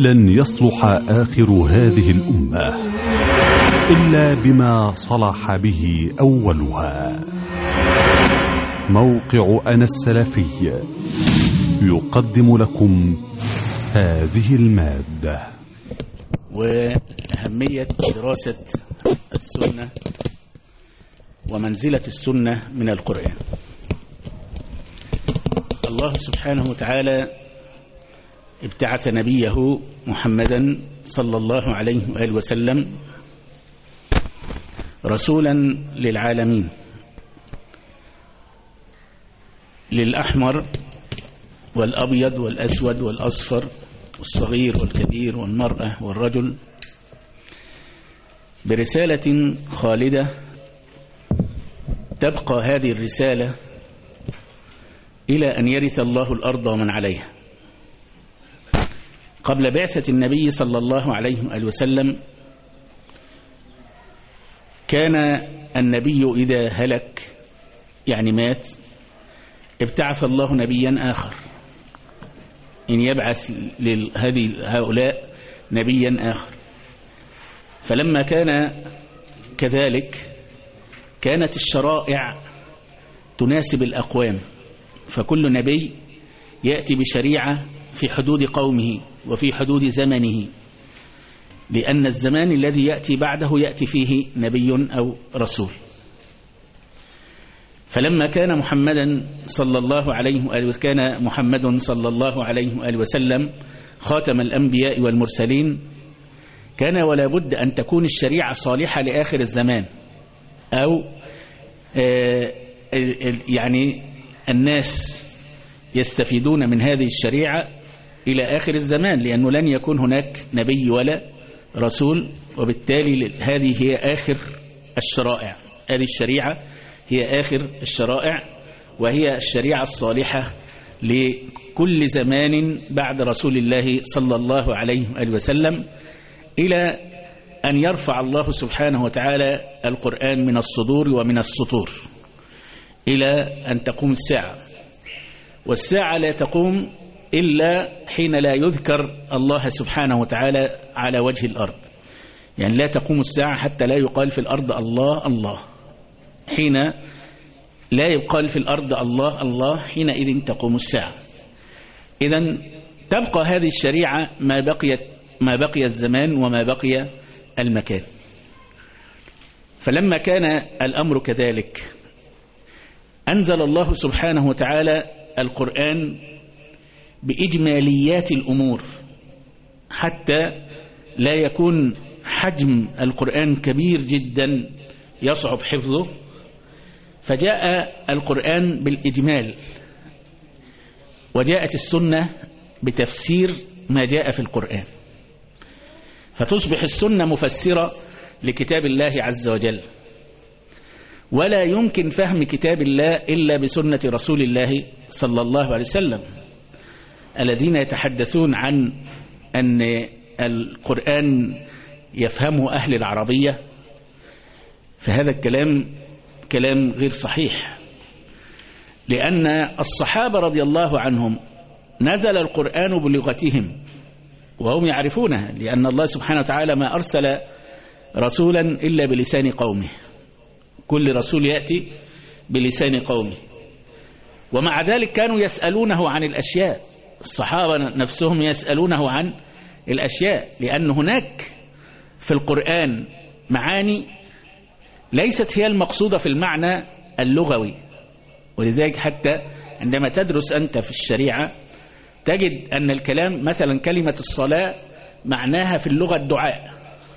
لن يصلح آخر هذه الأمة إلا بما صلح به أولها. موقع أنا السلفي يقدم لكم هذه المادة. وأهمية دراسة السنة ومنزلة السنة من القرآن. الله سبحانه وتعالى ابتعث نبيه محمدا صلى الله عليه وآله وسلم رسولا للعالمين، للأحمر والأبيض والأسود والأصفر والصغير والكبير والمرأة والرجل، برسالة خالدة تبقى هذه الرسالة إلى أن يرث الله الأرض ومن عليها. قبل بعثة النبي صلى الله عليه وآله وسلم كان النبي إذا هلك يعني مات ابتعث الله نبيا آخر، إن يبعث هؤلاء نبيا آخر. فلما كان كذلك كانت الشرائع تناسب الأقوام، فكل نبي يأتي بشريعة في حدود قومه وفي حدود زمنه، لأن الزمان الذي يأتي بعده يأتي فيه نبي أو رسول. فلما كان محمد صلى الله عليه وآله وسلم خاتم الأنبياء والمرسلين، كان ولا بد أن تكون الشريعة صالحة لآخر الزمان، أو يعني الناس يستفيدون من هذه الشريعة إلى آخر الزمان، لأنه لن يكون هناك نبي ولا رسول، وبالتالي هذه هي آخر الشرائع. هذه الشريعة هي آخر الشرائع، وهي الشريعة الصالحة لكل زمان بعد رسول الله صلى الله عليه وآله وسلم، إلى أن يرفع الله سبحانه وتعالى القرآن من الصدور ومن السطور إلى أن تقوم الساعة. والساعة لا تقوم إلا حين لا يذكر الله سبحانه وتعالى على وجه الأرض، يعني لا تقوم الساعة حتى لا يقال في الأرض الله الله. حين لا يقال في الأرض الله الله حينئذ تقوم الساعة. إذن تبقى هذه الشريعة ما بقي الزمان وما بقي المكان. فلما كان الأمر كذلك أنزل الله سبحانه وتعالى القرآن بإجماليات الأمور، حتى لا يكون حجم القرآن كبير جدا يصعب حفظه، فجاء القرآن بالإجمال، وجاءت السنة بتفسير ما جاء في القرآن، فتصبح السنة مفسرة لكتاب الله عز وجل. ولا يمكن فهم كتاب الله إلا بسنة رسول الله صلى الله عليه وسلم. الذين يتحدثون عن أن القرآن يفهمه أهل العربية، فهذا الكلام كلام غير صحيح، لأن الصحابة رضي الله عنهم نزل القرآن بلغتهم وهم يعرفونها، لأن الله سبحانه وتعالى ما أرسل رسولا إلا بلسان قومه، كل رسول يأتي بلسان قومه. ومع ذلك كانوا يسألونه عن الأشياء، الصحابة نفسهم يسألونه عن الأشياء، لأن هناك في القرآن معاني ليست هي المقصودة في المعنى اللغوي. ولذلك حتى عندما تدرس أنت في الشريعة تجد أن الكلام مثلا كلمة الصلاة معناها في اللغة الدعاء،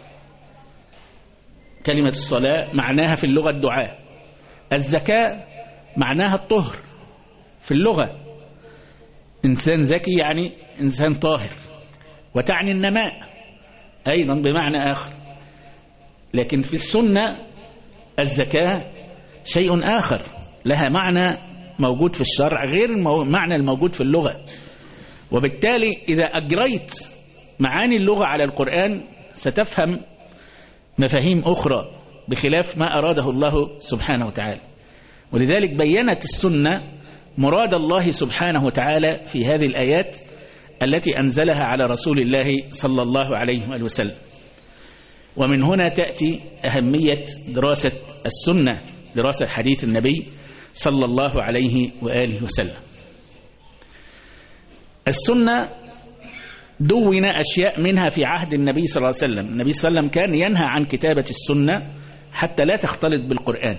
كلمة الصلاة معناها في اللغة الدعاء. الزكاة معناها الطهر في اللغة، إنسان زكي يعني إنسان طاهر، وتعني النماء أيضا بمعنى آخر. لكن في السنة الزكاة شيء آخر، لها معنى موجود في الشرع غير المعنى الموجود في اللغة. وبالتالي إذا أجريت معاني اللغة على القرآن ستفهم مفاهيم أخرى بخلاف ما أراده الله سبحانه وتعالى. ولذلك بيّنت السنة مراد الله سبحانه وتعالى في هذه الآيات التي أنزلها على رسول الله صلى الله عليه وآله وسلم. ومن هنا تأتي أهمية دراسة السنة، دراسة حديث النبي صلى الله عليه وآله وسلم. السنة دون أشياء منها في عهد النبي صلى الله عليه وسلم. النبي صلى الله عليه وسلم كان ينهى عن كتابة السنة حتى لا تختلط بالقرآن.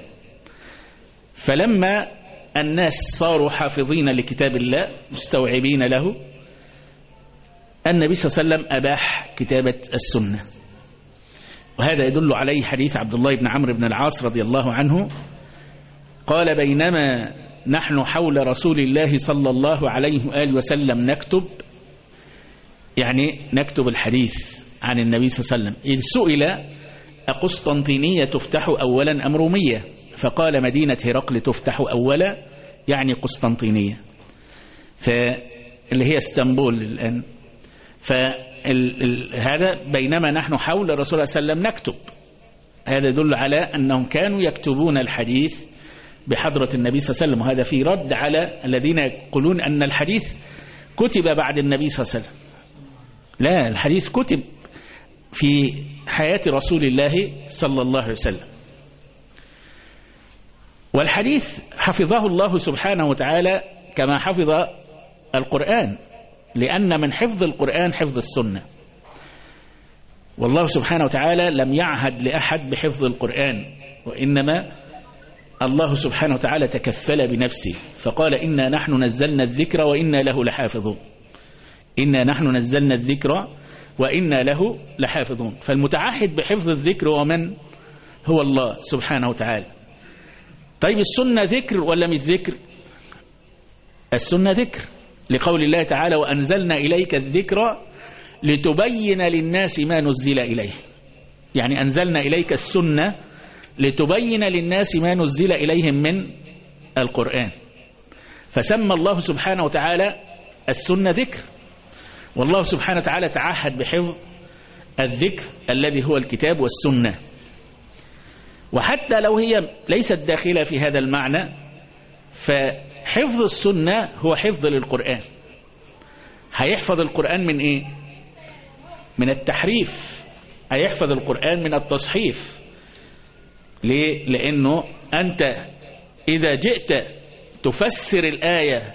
فلما الناس صاروا حافظين لكتاب الله مستوعبين له، النبي صلى الله عليه وسلم أباح كتابة السنة. وهذا يدل عليه حديث عبد الله بن عمرو بن العاص رضي الله عنه قال: بينما نحن حول رسول الله صلى الله عليه وآله وسلم نكتب، يعني نكتب الحديث عن النبي صلى الله عليه وسلم، إذ سئل: أقسطنطينية تفتح أولا أم رومية؟ فقال: مدينة هرقل تفتح أولا، يعني قسطنطينية، اللي هي اسطنبول الآن. فهذا بينما نحن حول الرسول صلى الله عليه وسلم نكتب، هذا يدل على أنهم كانوا يكتبون الحديث بحضرة النبي صلى الله عليه وسلم. وهذا في رد على الذين يقولون أن الحديث كتب بعد النبي صلى الله عليه وسلم. لا، الحديث كتب في حياة رسول الله صلى الله عليه وسلم. والحديث حفظه الله سبحانه وتعالى كما حفظ القرآن، لأن من حفظ القرآن حفظ السنة. والله سبحانه وتعالى لم يعهد لأحد بحفظ القرآن، وإنما الله سبحانه وتعالى تكفل بنفسه فقال: إنا نحن نزلنا الذكر وإنا له لحافظون. إنا نحن نزلنا الذكر وإنا له لحافظون. فالمتعهد بحفظ الذكر ومن هو الله سبحانه وتعالى. طيب السنة ذكر ولا مش ذكر؟ السنة ذكر، لقول الله تعالى: وأنزلنا إليك الذكر لتبين للناس ما نزل إليه. يعني أنزلنا إليك السنة لتبين للناس ما نزل إليهم من القرآن. فسمى الله سبحانه وتعالى السنة ذكر، والله سبحانه وتعالى تعهد بحفظ الذكر الذي هو الكتاب والسنة. وحتى لو هي ليست داخلة في هذا المعنى، فحفظ السنة هو حفظ للقرآن. هيحفظ القرآن من إيه؟ من التحريف، هيحفظ القرآن من التصحيف. ليه؟ لأنه أنت إذا جئت تفسر الآية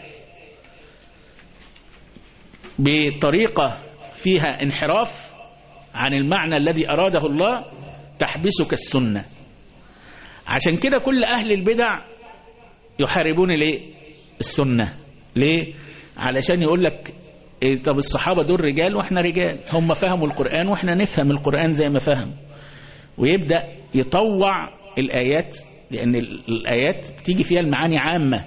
بطريقة فيها انحراف عن المعنى الذي أراده الله تحبسك السنة. عشان كده كل أهل البدع يحاربون ليه؟ السنة. ليه؟ علشان يقول لك طب الصحابة دول رجال وإحنا رجال، هم فهموا القرآن وإحنا نفهم القرآن زي ما فهم، ويبدأ يطوع الآيات، لأن الآيات بتيجي فيها المعاني عامة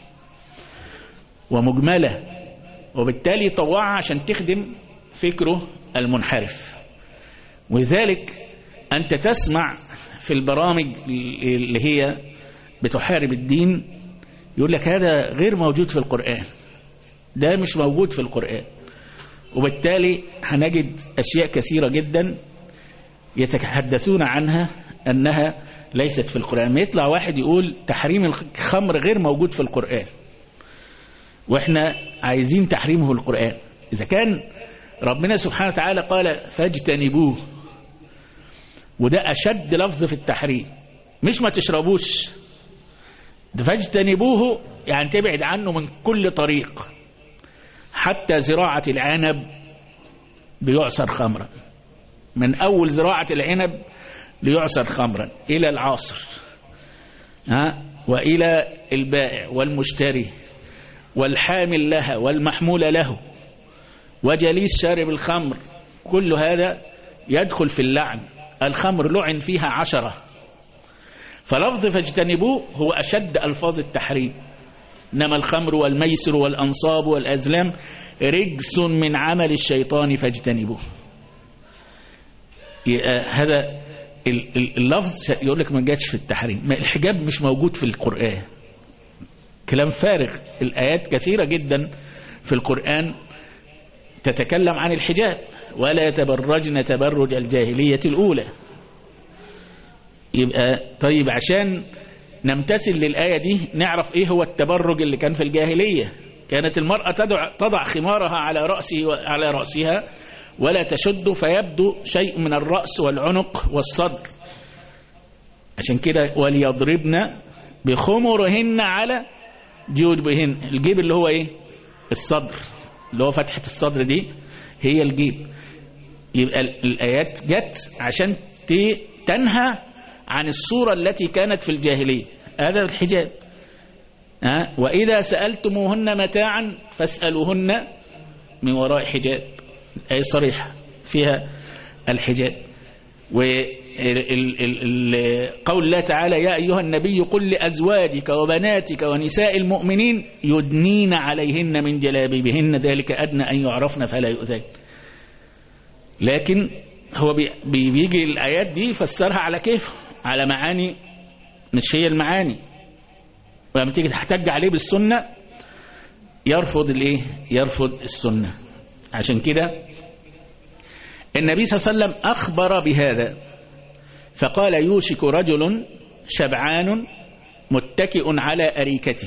ومجملة، وبالتالي يطوعها عشان تخدم فكره المنحرف. ولذلك أنت تسمع في البرامج اللي هي بتحارب الدين يقول لك هذا غير موجود في القرآن، ده مش موجود في القرآن. وبالتالي هنجد أشياء كثيرة جدا يتحدثون عنها أنها ليست في القرآن. ما يطلع واحد يقول تحريم الخمر غير موجود في القرآن وإحنا عايزين تحريمه في القرآن، إذا كان ربنا سبحانه وتعالى قال فاجتنبوه، وده أشد لفظ في التحريم، مش ما تشربوش، ده فاجتنبوه يعني تبعد عنه من كل طريق. حتى زراعة العنب بيعصر خمرا، من أول زراعة العنب ليعصر خمرا إلى العاصر، وإلى البائع والمشتري والحامل لها والمحمول له وجليس شارب الخمر، كل هذا يدخل في اللعن. الخمر لعن فيها 10، فلفظ فاجتنبوه هو أشد ألفاظ التحريم. إنما الخمر والميسر والأنصاب والأزلام رجس من عمل الشيطان فاجتنبوه. هذا اللفظ يقول لك ما جاتش في التحريم. الحجاب مش موجود في القرآن، كلام فارغ. الآيات كثيرة جدا في القرآن تتكلم عن الحجاب، ولا يتبرجن تبرج الجاهلية الأولى. يبقى طيب عشان نمتثل للآية دي نعرف إيه هو التبرج اللي كان في الجاهلية. كانت المرأة تضع خمارها على رأسها ولا تشد فيبدو شيء من الرأس والعنق والصدر. عشان كده وليضربن بخمرهن على جيوبهن. الجيب اللي هو ايه؟ الصدر، اللي هو فتحة الصدر دي هي الجيب. يبقى الآيات جت عشان تنهى عن الصورة التي كانت في الجاهلية، هذا الحجاب. وإذا سألتموهن متاعا فاسألوهن من وراء حجاب. أي صريحة فيها الحجاب. وقول الله تعالى يا أيها النبي قل لأزواجك وبناتك ونساء المؤمنين يدنين عليهن من جلابيبهن ذلك أدنى أن يعرفن فلا يؤذين. لكن هو بيجي الآيات دي يفسرها على كيف، على معاني مش هي المعاني. ولما تيجي تحتج عليه بالسنة يرفض الايه؟ يرفض السنة. عشان كده النبي صلى الله عليه وسلم أخبر بهذا فقال يوشك رجل شبعان متكئ على أريكته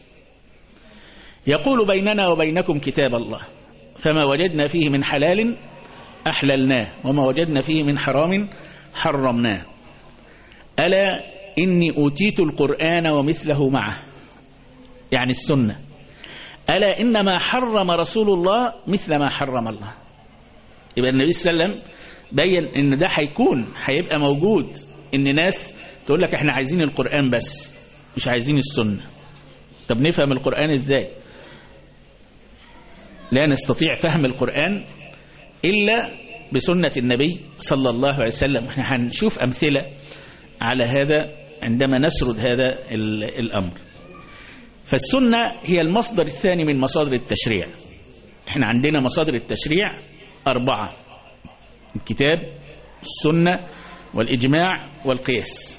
يقول بيننا وبينكم كتاب الله فما وجدنا فيه من حلال أحللناه وما وجدنا فيه من حرام حرمناه ألا إني أوتيت القرآن ومثله معه، يعني السنة. ألا إنما حرم رسول الله مثل ما حرم الله. يبقى النبي صلى الله عليه وسلم بين إن ده هيبقى موجود، إن ناس تقول لك إحنا عايزين القرآن بس مش عايزين السنة. طب نفهم القرآن إزاي؟ لا نستطيع فهم القرآن إلا بسنة النبي صلى الله عليه وسلم. احنا هنشوف أمثلة على هذا عندما نسرد هذا الأمر. فالسنة هي المصدر الثاني من مصادر التشريع. احنا عندنا مصادر التشريع 4: الكتاب، السنة، والإجماع، والقياس.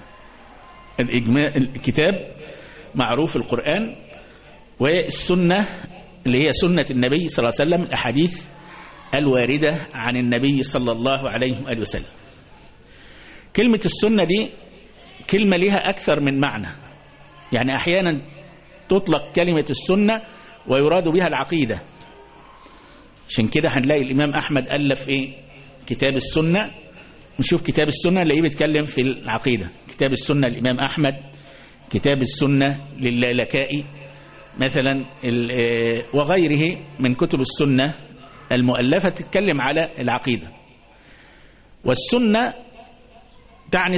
الكتاب معروف القرآن، والسنة اللي هي سنة النبي صلى الله عليه وسلم، الأحاديث الواردة عن النبي صلى الله عليه وآله وسلم. كلمة السنة دي كلمة لها أكثر من معنى، يعني أحيانا تطلق كلمة السنة ويراد بها العقيدة. عشان كده هنلاقي الإمام أحمد ألف إيه؟ كتاب السنة. نشوف كتاب السنة اللي بيتكلم في العقيدة. كتاب السنة الإمام أحمد، كتاب السنة للالكائي مثلا، وغيره من كتب السنة المؤلفة تتكلم على العقيدة. والسنة تعني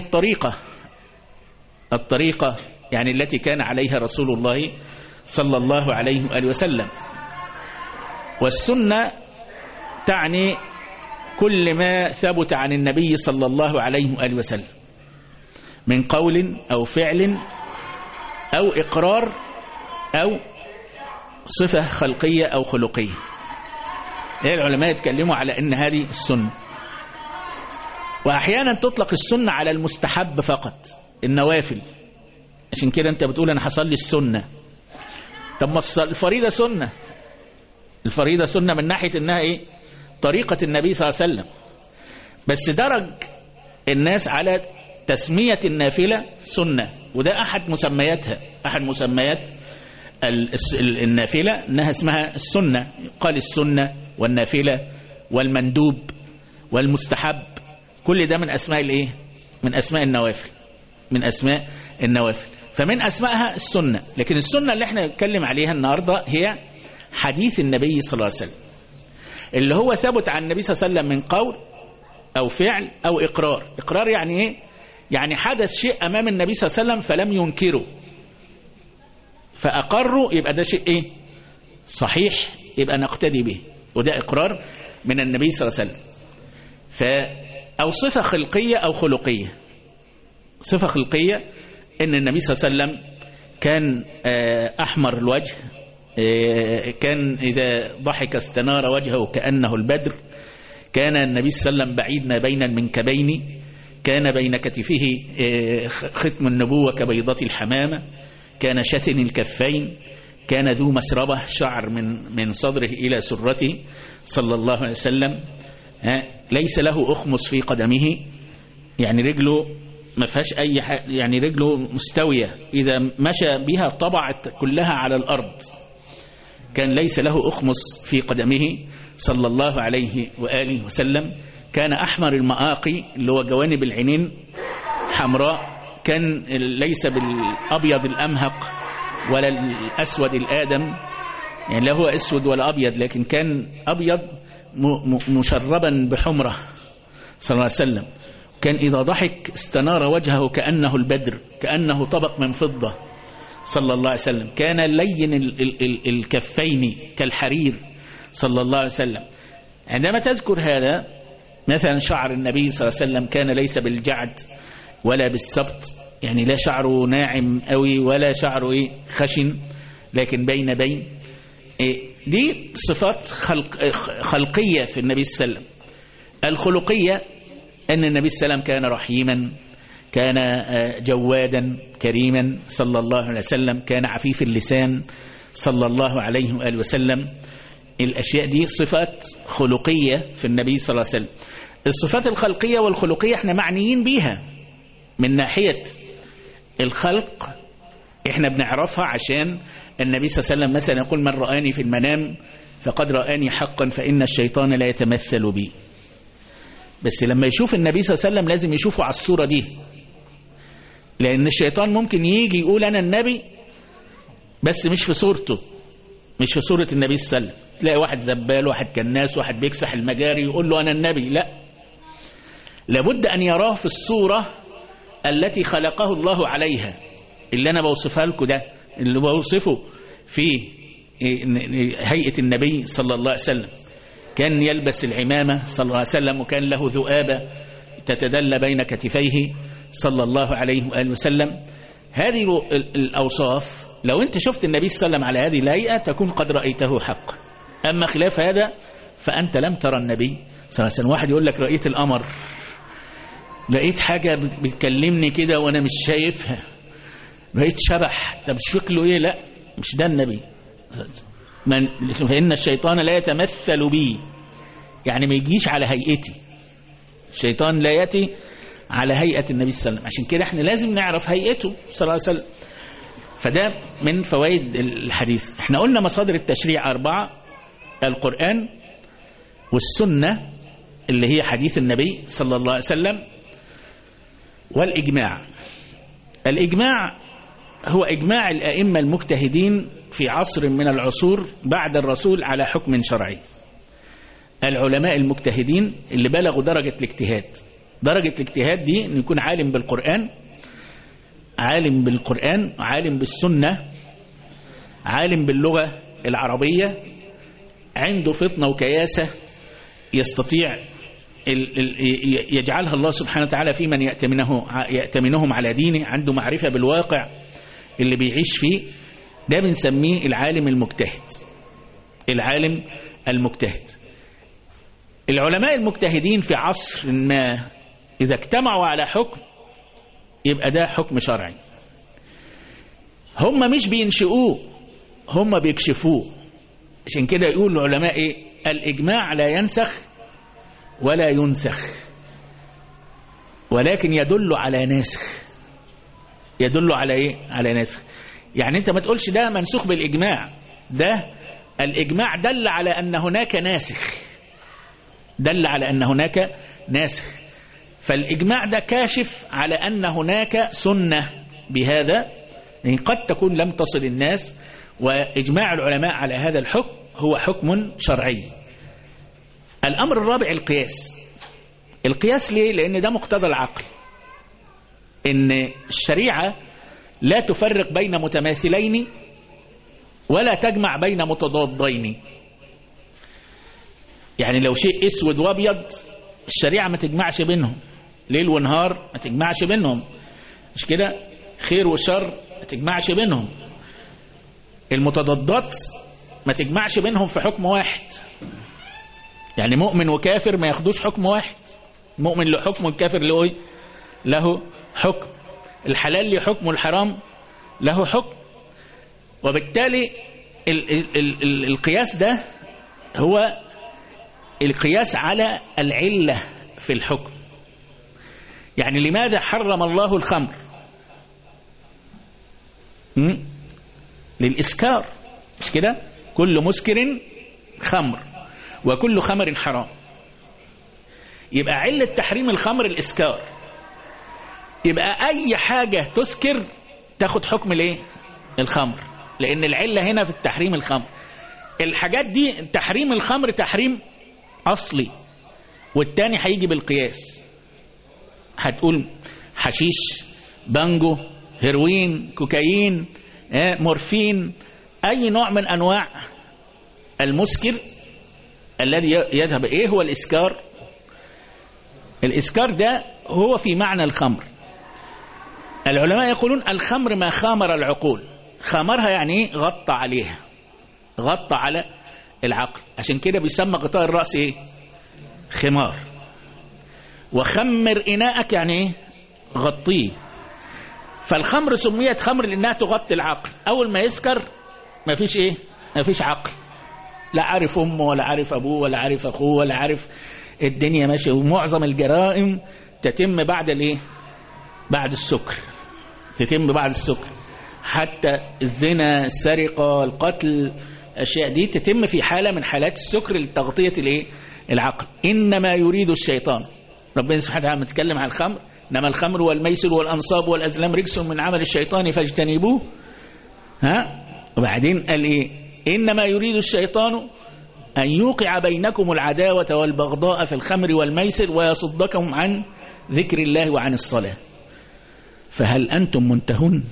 الطريقة يعني التي كان عليها رسول الله صلى الله عليه وآله وسلم. والسنة تعني كل ما ثبت عن النبي صلى الله عليه وآله وسلم من قول أو فعل أو إقرار أو صفة خلقية أو خلقية. العلماء يتكلموا على أن هذه السنة. وأحيانا تطلق السنة على المستحب فقط، النوافل. عشان كده أنت بتقول أنا هصلي السنة. طب ما الفريضة سنة. الفريضة سنة من ناحية أنها إيه؟ طريقة النبي صلى الله عليه وسلم. بس درج الناس على تسمية النافلة سنة، وده أحد مسمياتها، أحد مسميات النافلة أنها اسمها السنة. قال السنة والنافلة والمندوب والمستحب، كل ده من أسماء الإيه؟ من أسماء النوافل، من أسماء النوافل. فمن أسمائها السنة. لكن السنة اللي احنا نتكلم عليها النهاردة هي حديث النبي صلى الله عليه وسلم، اللي هو ثبت عن النبي صلى الله عليه وسلم من قول أو فعل أو إقرار. إقرار يعني إيه؟ يعني حدث شيء أمام النبي صلى الله عليه وسلم فلم ينكره فأقروا، يبقى ده شيء إيه؟ صحيح، يبقى نقتدي به، وده إقرار من النبي صلى الله عليه وسلم. أو صفة خلقية أو خلقية. صفة خلقية إن النبي صلى الله عليه وسلم كان أحمر الوجه، كان إذا ضحك استنار وجهه كأنه البدر، كان النبي صلى الله عليه وسلم بعيد ما بين المنكبين، كان بين كتفه ختم النبوة كبيضة الحمامة، كان شثن الكفين، كان ذو مسربة شعر من صدره إلى سرته صلى الله عليه وسلم، ليس له أخمص في قدمه، يعني رجله ما فيهاش أي يعني رجله مستوية، إذا مشى بها طبعت كلها على الأرض. كان ليس له أخمص في قدمه صلى الله عليه وآله وسلم، كان أحمر المآقي اللي هو جوانب العينين حمراء، كان ليس بالأبيض الأمهق ولا الأسود الآدم، يعني لا هو أسود ولا أبيض، لكن كان أبيض مشربا بحمرة صلى الله عليه وسلم. كان إذا ضحك استنار وجهه كأنه البدر، كأنه طبق من فضة صلى الله عليه وسلم. كان لين الكفين كالحرير صلى الله عليه وسلم. عندما تذكر هذا مثلا شعر النبي صلى الله عليه وسلم كان ليس بالجعد ولا بالسبط، يعني لا شعره ناعم قوي ولا شعره خشن، لكن بين دي صفات خلقية في النبي صلى الله عليه وسلم. الخلقية أن النبي صلى الله عليه وسلم كان رحيما، كان جوادا كريما صلى الله عليه وسلم، كان عفيف اللسان صلى الله عليه وآله وسلم. الأشياء دي صفات خلقية في النبي صلى الله عليه وسلم. الصفات الخلقية والخلقية احنا معنيين بيها من ناحية الخلق، احنا بنعرفها عشان النبي صلى الله عليه وسلم مثلا يقول: من رآني في المنام فقد رآني حقا فإن الشيطان لا يتمثل بي. بس لما يشوف النبي صلى الله عليه وسلم لازم يشوفه على الصورة دي، لأن الشيطان ممكن يجي يقول أنا النبي بس مش في صورته، مش في صورة النبي صلى الله عليه وسلم. تلاقي واحد زبال، واحد كناس، واحد بيكسح المجاري يقول له أنا النبي. لا، لابد أن يراه في الصورة التي خلقه الله عليها، اللي أنا بوصفها لكم ده، اللي بوصفه في هيئة النبي صلى الله عليه وسلم. كان يلبس العمامة صلى الله عليه وسلم، وكان له ذؤابة تتدلى بين كتفيه صلى الله عليه وآله وسلم. هذه الأوصاف لو أنت شفت النبي صلى الله عليه وسلم على هذه الهيئة تكون قد رأيته حقا. أما خلاف هذا فأنت لم ترى النبي صلى الله عليه وسلم. واحد يقول لك رأيت القمر، لقيت حاجة بتكلمني كده وأنا مش شايفها، رأيت شبح، طب شكله إيه؟ لا، مش ده النبي. فإن الشيطان لا يتمثل بي، يعني ما يجيش على هيئتي. الشيطان لا يأتي على هيئة النبي صلى الله عليه وسلم، عشان كده احنا لازم نعرف هيئته صلى الله عليه وسلم. فده من فوائد الحديث. احنا قلنا مصادر التشريع 4: القرآن والسنة اللي هي حديث النبي صلى الله عليه وسلم، والإجماع. الإجماع هو إجماع الأئمة المجتهدين في عصر من العصور بعد الرسول على حكم شرعي. العلماء المجتهدين اللي بلغوا درجة الاجتهاد. درجة الاجتهاد دي أن يكون عالم بالقرآن، عالم بالقرآن، عالم بالسنة، عالم باللغة العربية، عنده فطنة وكياسة يستطيع يجعلها الله سبحانه وتعالى في من يأتمنهم على دينه، عنده معرفة بالواقع اللي بيعيش فيه. ده بنسميه العالم المجتهد. العالم المجتهد. العلماء المجتهدين في عصر ما إذا اجتمعوا على حكم يبقى ده حكم شرعي. هم مش بينشئوه، هم بيكشفوه. عشان كده يقول العلماء إيه؟ الإجماع لا ينسخ ولا ينسخ، ولكن يدل على ناسخ. يدل على إيه؟ على ناسخ. يعني أنت ما تقولش ده منسوخ بالإجماع، ده الإجماع دل على أن هناك ناسخ، دل على أن هناك ناسخ. فالإجماع ده كاشف على أن هناك سنة بهذا، يعني قد تكون لم تصل الناس. وإجماع العلماء على هذا الحكم هو حكم شرعي. الأمر الرابع القياس. القياس ليه؟ لأن ده مقتضى العقل، إن الشريعة لا تفرق بين متماثلين ولا تجمع بين متضادين. يعني لو شيء اسود وابيض الشريعة ما تجمعش بينهم، ليل ونهار ما تجمعش بينهم، مش كده؟ خير وشر ما تجمعش بينهم. المتضادات ما تجمعش بينهم في حكم واحد. يعني مؤمن وكافر ما ياخدوش حكم واحد، مؤمن له حكم والكافر له حكم، الحلال له حكم والحرام له حكم. وبالتالي القياس ده هو القياس على العلة في الحكم. يعني لماذا حرم الله الخمر؟ للإسكار، مش كده؟ كل مسكر خمر وكل خمر حرام. يبقى علة تحريم الخمر الإسكار، يبقى أي حاجة تسكر تاخد حكم الايه؟ الخمر، لأن العلة هنا في التحريم الخمر. الحاجات دي تحريم الخمر تحريم أصلي، والتاني هيجي بالقياس. هتقول حشيش، بانجو، هيروين، كوكايين، مورفين، أي نوع من أنواع المسكر الذي يذهب. إيه هو الإسكار؟ الإسكار ده هو في معنى الخمر. العلماء يقولون الخمر ما خامر العقول. خامرها يعني إيه؟ غطى عليها، غطى على العقل. عشان كده بيسمى غطاء الرأس إيه؟ خمار. وخمر إناءك يعني إيه؟ غطيه. فالخمر سميت خمر لأنها تغطي العقل. أول ما يسكر ما فيش إيه؟ ما فيش عقل، لا عارف أمه ولا عارف أبوه ولا عارف أخوه ولا عارف الدنيا ماشية. ومعظم الجرائم تتم بعد الإيه؟ بعد السكر، تتم بعد السكر. حتى الزنا، السرقة، القتل، الأشياء دي تتم في حالة من حالات السكر لتغطية الإيه؟ العقل. إنما يريد الشيطان، ربنا سبحانه وتعالى متكلم عن الخمر، إنما الخمر والميسر والأنصاب والأزلام رجس من عمل الشيطان فاجتنبوه. وبعدين قال إيه؟ إنما يريد الشيطان أن يوقع بينكم العداوة والبغضاء في الخمر والميسر ويصدكم عن ذكر الله وعن الصلاة فهل أنتم منتهون.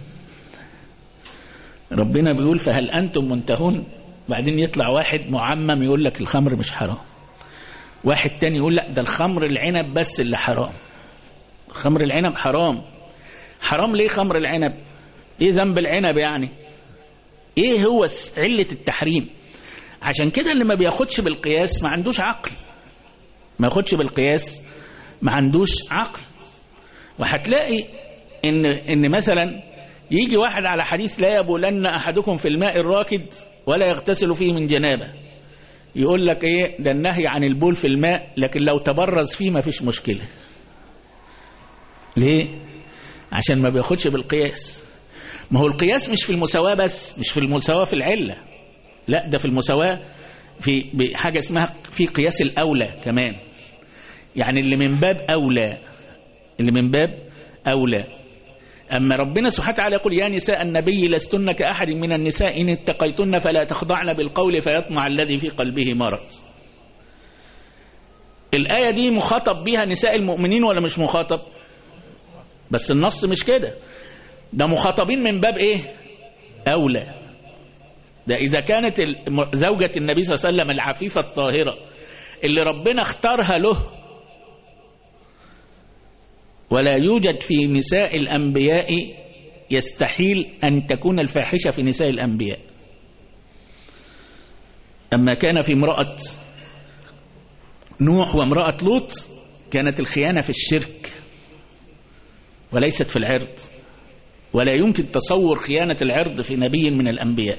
ربنا بيقول فهل أنتم منتهون. بعدين يطلع واحد معمم يقول لك الخمر مش حرام، واحد تاني يقول لك ده الخمر العنب بس اللي حرام. خمر العنب حرام. حرام ليه خمر العنب؟ ايه ذنب العنب يعني؟ ايه هو علة التحريم؟ عشان كده اللي ما بياخدش بالقياس ما عندوش عقل، ما ياخدش بالقياس ما عندوش عقل. وهتلاقي ان مثلا يجي واحد على حديث لا يبولن احدكم في الماء الراكد ولا يغتسل فيه من جنابه، يقول لك ايه ده النهي عن البول في الماء، لكن لو تبرز فيه ما فيش مشكلة. ليه؟ عشان ما بياخدش بالقياس. ما هو القياس مش في المساواة بس، مش في المساواة في العلة، لا ده في المساواة في حاجة اسمها في قياس الأولى كمان. يعني اللي من باب أولى، اللي من باب أولى. أما ربنا سبحانه وتعالى يقول يا نساء النبي لستن كأحد من النساء إن اتقيتن فلا تخضعن بالقول فيطمع الذي في قلبه مرض. الآية دي مخاطب بها نساء المؤمنين ولا مش مخاطب؟ بس النص مش كده، ده مخاطبين من باب إيه؟ أولى. ده إذا كانت زوجة النبي صلى الله عليه وسلم العفيفة الطاهرة اللي ربنا اختارها له، ولا يوجد في نساء الأنبياء، يستحيل أن تكون الفاحشة في نساء الأنبياء. أما كان في امرأة نوح وامرأة لوط كانت الخيانة في الشرك وليست في العرض، ولا يمكن تصور خيانة العرض في نبي من الأنبياء،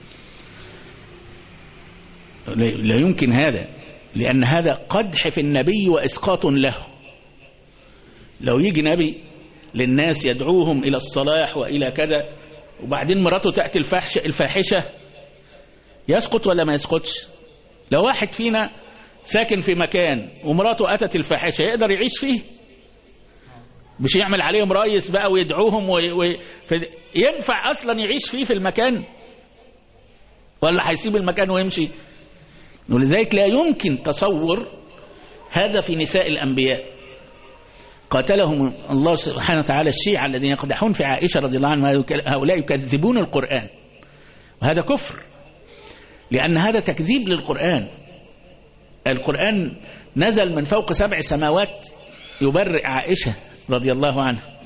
لا يمكن هذا، لأن هذا قدح في النبي وإسقاط له. لو يجي نبي للناس يدعوهم إلى الصلاح وإلى كذا، وبعدين مراته تأتي الفاحشة، يسقط ولا ما يسقطش؟ لو واحد فينا ساكن في مكان ومراته أتت الفاحشة يقدر يعيش فيه؟ مش يعمل عليهم رئيس بقى ويدعوهم ينفع أصلا يعيش فيه في المكان، ولا هيسيب المكان ويمشي؟ ولذلك لا يمكن تصور هذا في نساء الأنبياء. قاتلهم الله سبحانه وتعالى الشيعة الذين يقدحون في عائشة رضي الله عنها، هؤلاء يكذبون القرآن، وهذا كفر، لأن هذا تكذيب للقرآن. القرآن نزل من فوق 7 سماوات يبرئ عائشة رضي الله عنها.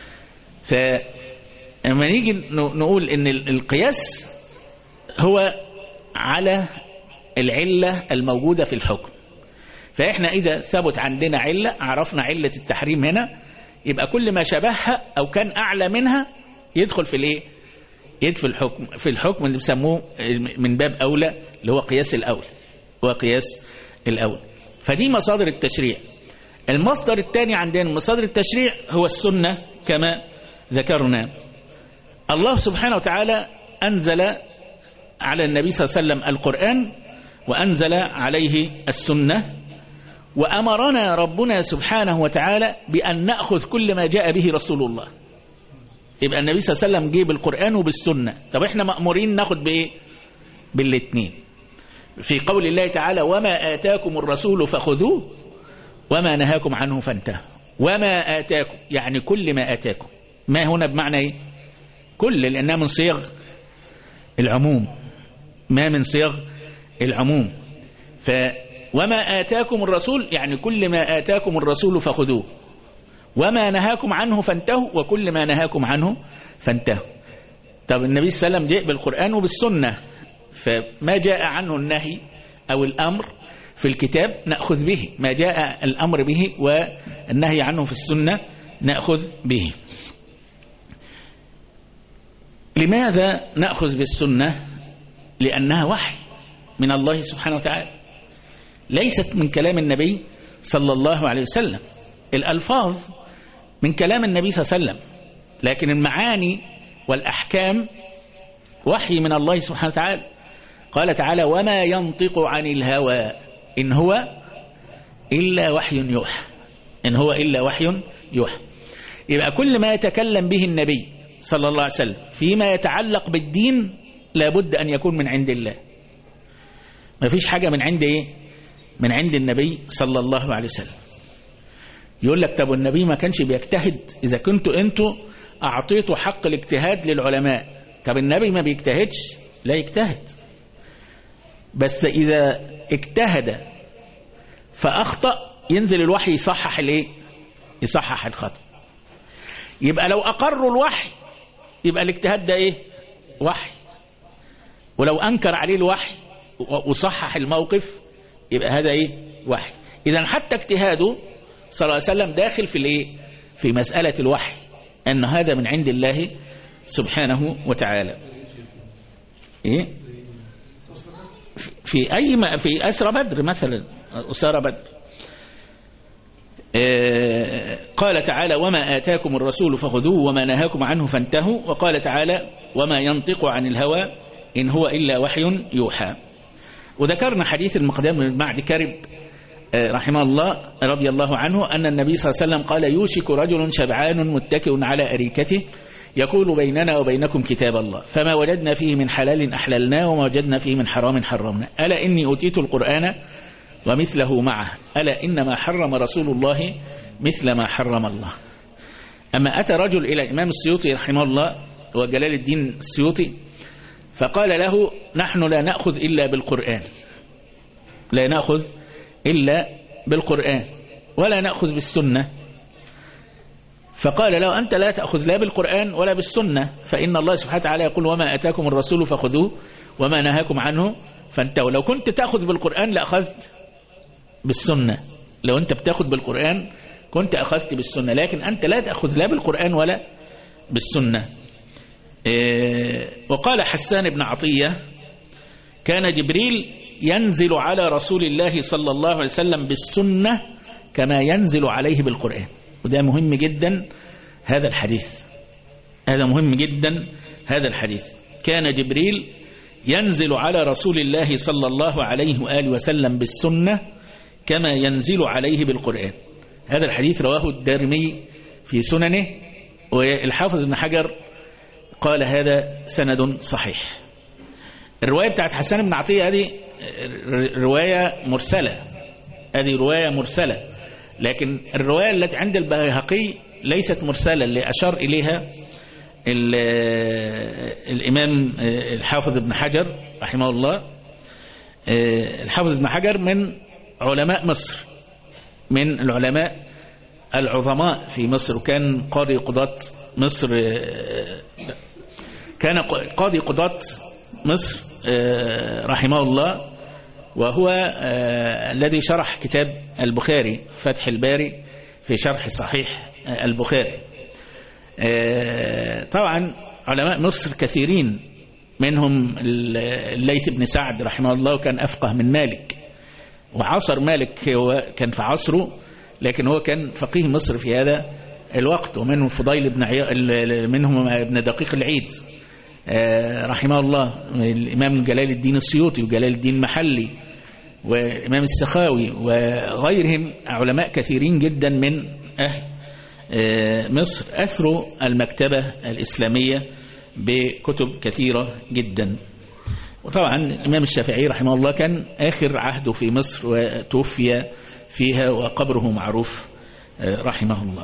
فلما نيجي نقول إن القياس هو على العلة الموجودة في الحكم، فإحنا إذا ثبت عندنا علة، عرفنا علة التحريم هنا، يبقى كل ما شبهها أو كان أعلى منها يدخل في الإيه؟ يدخل في الحكم اللي بيسموه من باب أولى، اللي هو قياس الأولى، هو قياس الأولى. فدي مصادر التشريع. المصدر الثاني عندنا مصادر التشريع هو السنة كما ذكرنا. الله سبحانه وتعالى أنزل على النبي صلى الله عليه وسلم القرآن وأنزل عليه السنة، وأمرنا ربنا سبحانه وتعالى بأن نأخذ كل ما جاء به رسول الله. يبقى النبي صلى الله عليه وسلم جه بالقرآن وبالسنة. طب احنا مأمورين ناخد بإيه؟ بالاثنين. في قول الله تعالى وما آتاكم الرسول فخذوه وما نهاكم عنه فانتهوا. وما آتاكم يعني كل ما آتاكم. ما هنا بمعنى ايه؟ كل، لأنها من صيغ العموم. ما من صيغ العموم. وما آتاكم الرسول يعني كل ما آتاكم الرسول فخذوه وما نهاكم عنه فانتهوا وكل ما نهاكم عنه فانتهوا. طب النبي صلى الله عليه وسلم جاء بالقرآن وبالسنة، فما جاء عنه النهي أو الأمر في الكتاب نأخذ به، ما جاء الأمر به والنهي عنه في السنة نأخذ به. لماذا نأخذ بالسنة؟ لأنها وحي من الله سبحانه وتعالى، ليست من كلام النبي صلى الله عليه وسلم. الألفاظ من كلام النبي صلى الله عليه وسلم، لكن المعاني والأحكام وحي من الله سبحانه وتعالى. قال تعالى وما ينطق عن الهوى إن هو إلا وحي يوحى. إن هو إلا وحي يوحى. يبقى كل ما يتكلم به النبي صلى الله عليه وسلم فيما يتعلق بالدين لابد أن يكون من عند الله. ما فيش حاجة من عند إيه؟ من عند النبي صلى الله عليه وسلم. يقول لك طب النبي ما كانش بيجتهد؟ إذا كنتوا أنتوا أعطيتوا حق الاجتهاد للعلماء، طب النبي ما بيجتهدش؟ لا يجتهد، بس إذا اجتهد فأخطأ ينزل الوحي يصحح الإيه؟ يصحح الخطأ. يبقى لو أقروا الوحي يبقى الاجتهاد ده إيه؟ وحي. ولو أنكر عليه الوحي وصحح الموقف يبقى هذا إيه؟ وحي. إذن حتى اجتهاده صلى الله عليه وسلم داخل في الإيه؟ في مسألة الوحي، أن هذا من عند الله سبحانه وتعالى. إيه؟ في أسرى بدر مثلا، أسارى بدر. قال تعالى وما آتاكم الرسول فخذوه وما نهاكم عنه فانتهوا. وقال تعالى وما ينطق عن الهوى إن هو إلا وحي يوحى. وذكرنا حديث المقدام بن معد كرب رحمه الله رضي الله عنه أن النبي صلى الله عليه وسلم قال يوشك رجل شبعان متكئ على أريكته يقول بيننا وبينكم كتاب الله فما وجدنا فيه من حلال أحللناه وما وجدنا فيه من حرام حرمنا ألا إني أوتيت القرآن ومثله معه ألا إنما حرم رسول الله مثل ما حرم الله. أما أتى رجل إلى الإمام السيوطي رحمه الله وجلال الدين السيوطي فقال له نحن لا نأخذ إلا بالقرآن، لا نأخذ إلا بالقرآن ولا نأخذ بالسنة. فقال له أنت لا تأخذ لا بالقرآن ولا بالسنة، فإن الله سبحانه وتعالى يقول وما أتاكم الرسول فخذوه وما نهاكم عنه فانتهوا. لو كنت تأخذ بالقرآن لأخذت بالسنة، لو أنت بتأخذ بالقرآن كنت أخذت بالسنة، لكن أنت لا تأخذ لا بالقرآن ولا بالسنة. وقال حسان بن عطية كان جبريل ينزل على رسول الله صلى الله عليه وسلم بالسنة كما ينزل عليه بالقرآن. وده مهم جدا هذا الحديث، هذا مهم جدا هذا الحديث. كان جبريل ينزل على رسول الله صلى الله عليه وآله وسلم بالسنة كما ينزل عليه بالقرآن. هذا الحديث رواه الدارمي في سننه، والحافظ ابن حجر قال هذا سند صحيح. الرواية بتاعت حسان بن عطية هذه رواية مرسلة، هذه رواية مرسلة، لكن الرواية التي عند البيهقي ليست مرسلة، اللي أشار إليها الإمام الحافظ ابن حجر رحمه الله. الحافظ ابن حجر من علماء مصر، من العلماء العظماء في مصر، وكان قاضي قضاة مصر، كان قاضي قضاة مصر رحمه الله، وهو الذي شرح كتاب البخاري فتح الباري في شرح صحيح البخاري. طبعا علماء مصر كثيرين، منهم الليث بن سعد رحمه الله، وكان أفقه من مالك، وعصر مالك هو كان في عصره، لكن هو كان فقيه مصر في هذا الوقت. ومنهم فضيل بن منهم ابن دقيق العيد رحمه الله، الإمام جلال الدين السيوطي وجلال الدين المحلي والإمام السخاوي وغيرهم علماء كثيرين جدا من أهل مصر أثروا المكتبة الإسلامية بكتب كثيرة جدا. وطبعا الإمام الشافعي رحمه الله كان آخر عهده في مصر وتوفي فيها وقبره معروف رحمه الله.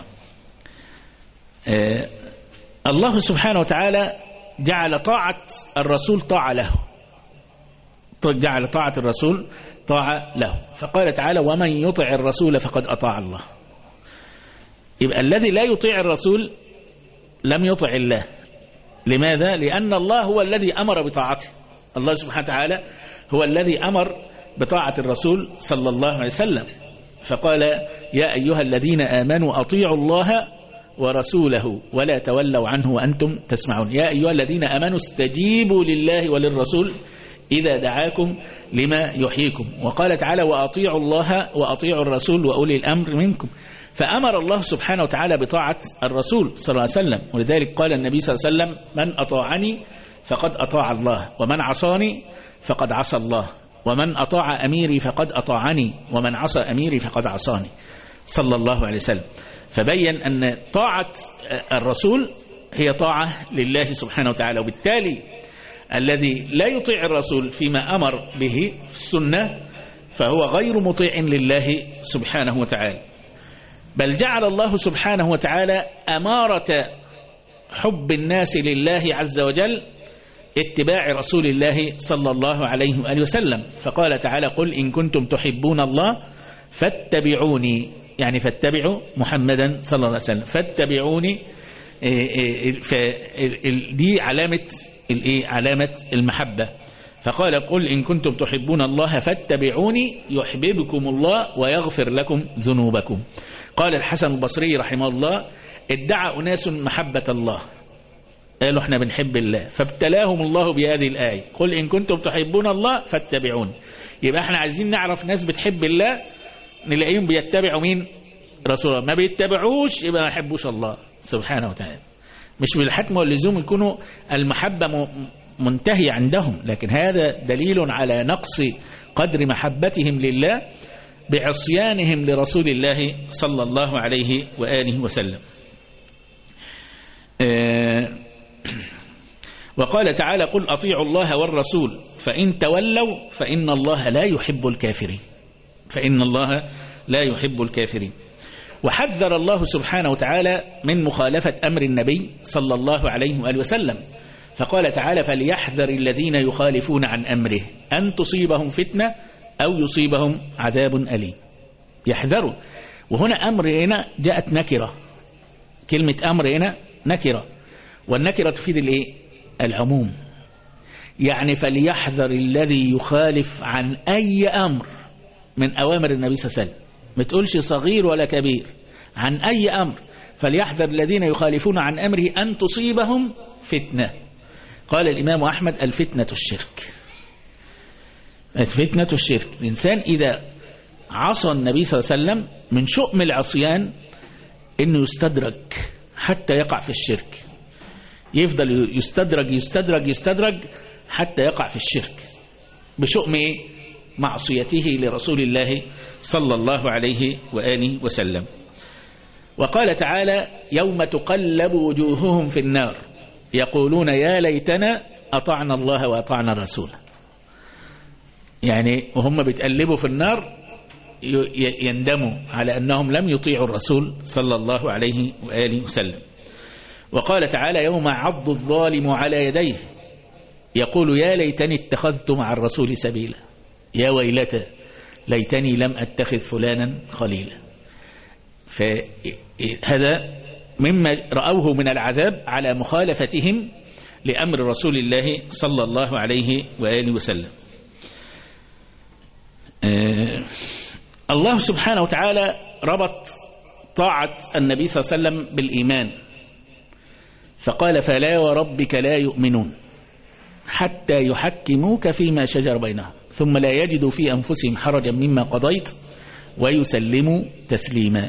الله سبحانه وتعالى جعل طاعة الرسول طاعة له، جعل طاعة الرسول طاعة له، فقال تعالى ومن يطع الرسول فقد أطاع الله. يبقى الذي لا يطيع الرسول لم يطع الله. لماذا؟ لأن الله هو الذي أمر بطاعته، الله سبحانه وتعالى هو الذي أمر بطاعة الرسول صلى الله عليه وسلم، فقال يا أيها الذين آمنوا أطيعوا الله ورسوله ولا تولوا عنه وأنتم تسمعون. يا أيها الذين آمنوا استجيبوا لله وللرسول إذا دعاكم لما يحييكم. وقال تعالى وأطيعوا الله وأطيعوا الرسول وأولي الأمر منكم. فأمر الله سبحانه وتعالى بطاعة الرسول صلى الله عليه وسلم، ولذلك قال النبي صلى الله عليه وسلم من أطاعني فقد أطاع الله ومن عصاني فقد عصى الله ومن أطاع أميري فقد أطاعني ومن عصى أميري فقد عصاني صلى الله عليه وسلم. فبين أن طاعة الرسول هي طاعة لله سبحانه وتعالى، وبالتالي الذي لا يطيع الرسول فيما أمر به في السنة فهو غير مطيع لله سبحانه وتعالى. بل جعل الله سبحانه وتعالى أمارة حب الناس لله عز وجل اتباع رسول الله صلى الله عليه وآله وسلم، فقال تعالى قل إن كنتم تحبون الله فاتبعوني، يعني فاتبعوا محمدا صلى الله عليه وسلم، فاتبعوني. دي علامة المحبة. فقال قل إن كنتم تحبون الله فاتبعوني يحببكم الله ويغفر لكم ذنوبكم. قال الحسن البصري رحمه الله ادعى أناس محبة الله، قالوا احنا بنحب الله، فابتلاهم الله بهذه الآية قل إن كنتم تحبون الله فاتبعوني. يبقى احنا عايزين نعرف ناس بتحب الله نلاقيهم بيتبعوا مين؟ رسول الله. ما بيتبعوش يبقى ما يحبوش الله سبحانه وتعالى. مش بالحتم واللزوم يكونوا المحبة منتهية عندهم، لكن هذا دليل على نقص قدر محبتهم لله بعصيانهم لرسول الله صلى الله عليه وآله وسلم. وقال تعالى قل أطيعوا الله والرسول فإن تولوا فإن الله لا يحب الكافرين، فإن الله لا يحب الكافرين. وحذر الله سبحانه وتعالى من مخالفة أمر النبي صلى الله عليه وآله وسلم، فقال تعالى فليحذر الذين يخالفون عن أمره أن تصيبهم فتنة أو يصيبهم عذاب أليم. يحذروا، وهنا أمر هنا جاءت نكرة، كلمة أمر هنا نكرة، والنكرة تفيد الإيه؟ العموم. يعني فليحذر الذي يخالف عن أي أمر من أوامر النبي صلى الله عليه وسلم، ما تقولش صغير ولا كبير، عن أي أمر. فليحذر الذين يخالفون عن أمره أن تصيبهم فتنة. قال الإمام أحمد الفتنة الشرك، فتنة الشرك. الإنسان إذا عصى النبي صلى الله عليه وسلم من شؤم العصيان إنه يستدرج حتى يقع في الشرك، يفضل يستدرج يستدرج يستدرج حتى يقع في الشرك بشؤم إيه؟ معصيته لرسول الله صلى الله عليه وآله وسلم. وقال تعالى يوم تقلب وجوههم في النار يقولون يا ليتنا أطعنا الله وأطعنا الرسول. يعني وهم بيتقلبوا في النار يندموا على أنهم لم يطيعوا الرسول صلى الله عليه وآله وسلم. وقال تعالى يوم يعض الظالم على يديه يقول يا ليتني اتخذت مع الرسول سبيلا يا ويلتى ليتني لم أتخذ فلانا خليلا. فهذا مما رأوه من العذاب على مخالفتهم لأمر رسول الله صلى الله عليه وآله وسلم. الله سبحانه وتعالى ربط طاعة النبي صلى الله عليه وسلم بالإيمان، فقال فلا وربك لا يؤمنون حتى يحكموك فيما شجر بينهم ثم لا يجدوا في أنفسهم حرجا مما قضيت ويسلموا تسليما.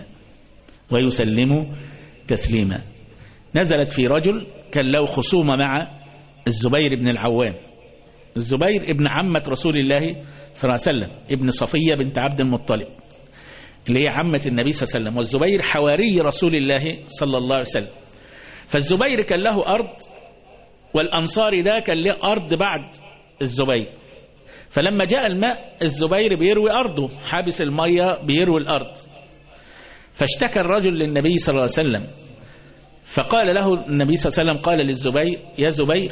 ويسلموا تسليما. نزلت في رجل كان له خصومة مع الزبير بن العوام. الزبير ابن عمة رسول الله صلى الله عليه وسلم، ابن صفية بنت عبد المطلب اللي هي عمة النبي صلى الله عليه وسلم، والزبير حواري رسول الله صلى الله عليه وسلم. فالزبير كان له أرض، والأنصاري ده كان له أرض بعد الزبير. فلما جاء الماء الزبير بيروي أرضه، حابس المية بيروي الأرض. فاشتكى الرجل للنبي صلى الله عليه وسلم، فقال له النبي صلى الله عليه وسلم، قال للزبير: يا زبير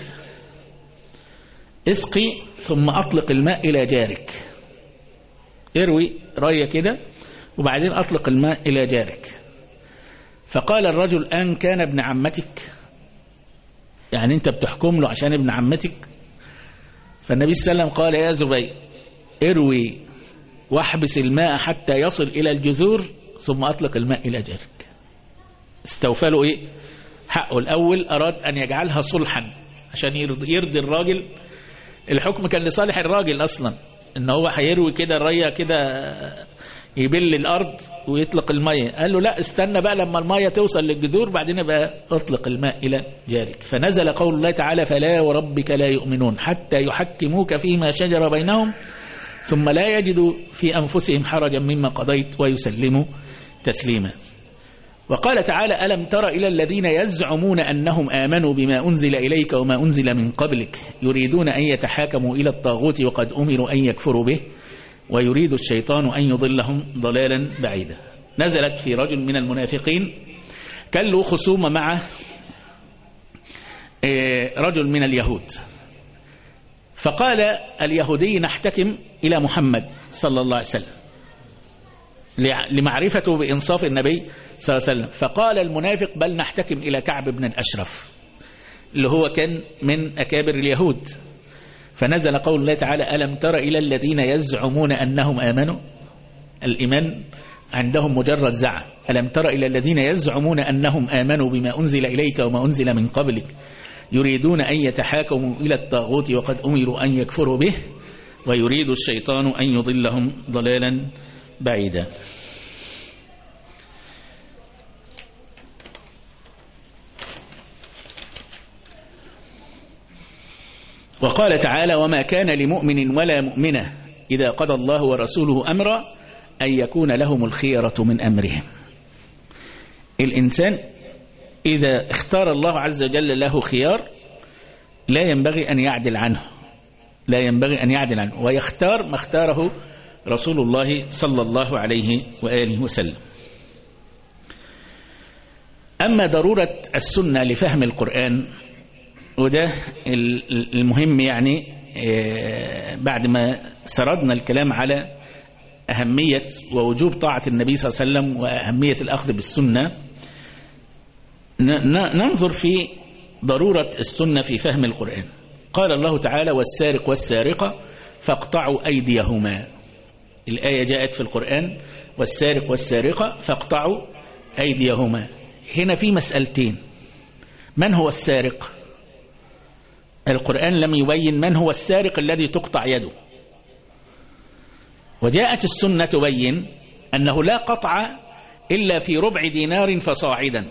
اسقي ثم أطلق الماء إلى جارك. اروي رية كده وبعدين أطلق الماء إلى جارك. فقال الرجل: أن كان ابن عمتك؟ يعني أنت بتحكم له عشان ابن عمتك؟ فالنبي صلى الله عليه وسلم قال: يا زبير اروي واحبس الماء حتى يصل إلى الجذور ثم أطلق الماء إلى جارك. استوفى له إيه؟ حقه. الأول أراد أن يجعلها صلحا عشان يرضي الراجل. الحكم كان لصالح الراجل أصلا، إن هو هيروي كده الرية كده يبل الأرض ويطلق المية. قال له: لا، استنى بقى لما المية توصل للجذور بعدين بقى أطلق الماء إلى جارك. فنزل قول الله تعالى: فلا وربك لا يؤمنون حتى يحكموك فيما شجر بينهم ثم لا يجدوا في أنفسهم حرجا مما قضيت ويسلموا تسليما. وقال تعالى: ألم تر إلى الذين يزعمون أنهم آمنوا بما أنزل إليك وما أنزل من قبلك يريدون أن يتحاكموا إلى الطاغوت وقد أمروا أن يكفروا به ويريد الشيطان أن يضلهم ضلالا بعيدا. نزلت في رجل من المنافقين كان له خصومة مع رجل من اليهود، فقال اليهودي: نحتكم إلى محمد صلى الله عليه وسلم لمعرفته بإنصاف النبي صلى الله عليه وسلم. فقال المنافق: بل نحتكم إلى كعب بن الأشرف اللي هو كان من أكابر اليهود. فنزل قول الله تعالى: ألم تر إلى الذين يزعمون أنهم آمنوا. الإيمان عندهم مجرد زعم. ألم تر إلى الذين يزعمون أنهم آمنوا بما أنزل إليك وما أنزل من قبلك يريدون أن يتحاكموا إلى الطاغوت وقد أمروا أن يكفروا به ويريد الشيطان أن يضلهم ضلالا بعيدا. وقال تعالى: وما كان لمؤمن ولا مؤمنة إذا قضى الله ورسوله أمرا أن يكون لهم الخيرة من أمرهم. الإنسان إذا اختار الله عز وجل له خيار لا ينبغي أن يعدل عنه، لا ينبغي أن يعدل عنه، ويختار ما اختاره رسول الله صلى الله عليه وآله وسلم. أما ضرورة السنة لفهم القرآن، وده المهم يعني بعد ما سردنا الكلام على أهمية ووجوب طاعة النبي صلى الله عليه وسلم وأهمية الأخذ بالسنة، ننظر في ضرورة السنة في فهم القرآن. قال الله تعالى: والسارق والسارقة فاقطعوا أيديهما. الآية جاءت في القرآن: والسارق والسارقة فاقطعوا أيديهما. هنا في مسألتين: من هو السارق؟ القرآن لم يبين من هو السارق الذي تقطع يده، وجاءت السنة تبين أنه لا قطع إلا في ربع دينار فصاعدا.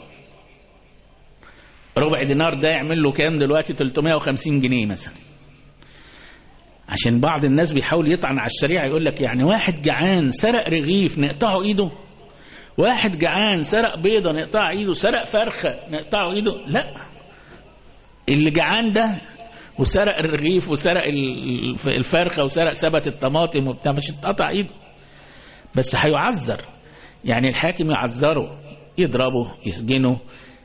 ربع دينار ده يعمل له كام دلوقتي؟ 350 جنيه مثلا. عشان بعض الناس بيحاول يطعن على الشريعة، يقول لك يعني واحد جعان سرق رغيف نقطعه ايده، واحد جعان سرق بيضة نقطع ايده، سرق فرخة نقطعه ايده. لا، اللي جعان ده وسرق الرغيف وسرق الفرخة وسرق سبت الطماطم وبتاع مش هتقطع ايده، بس هيعذر. يعني الحاكم يعذره، يضربه، يسجنه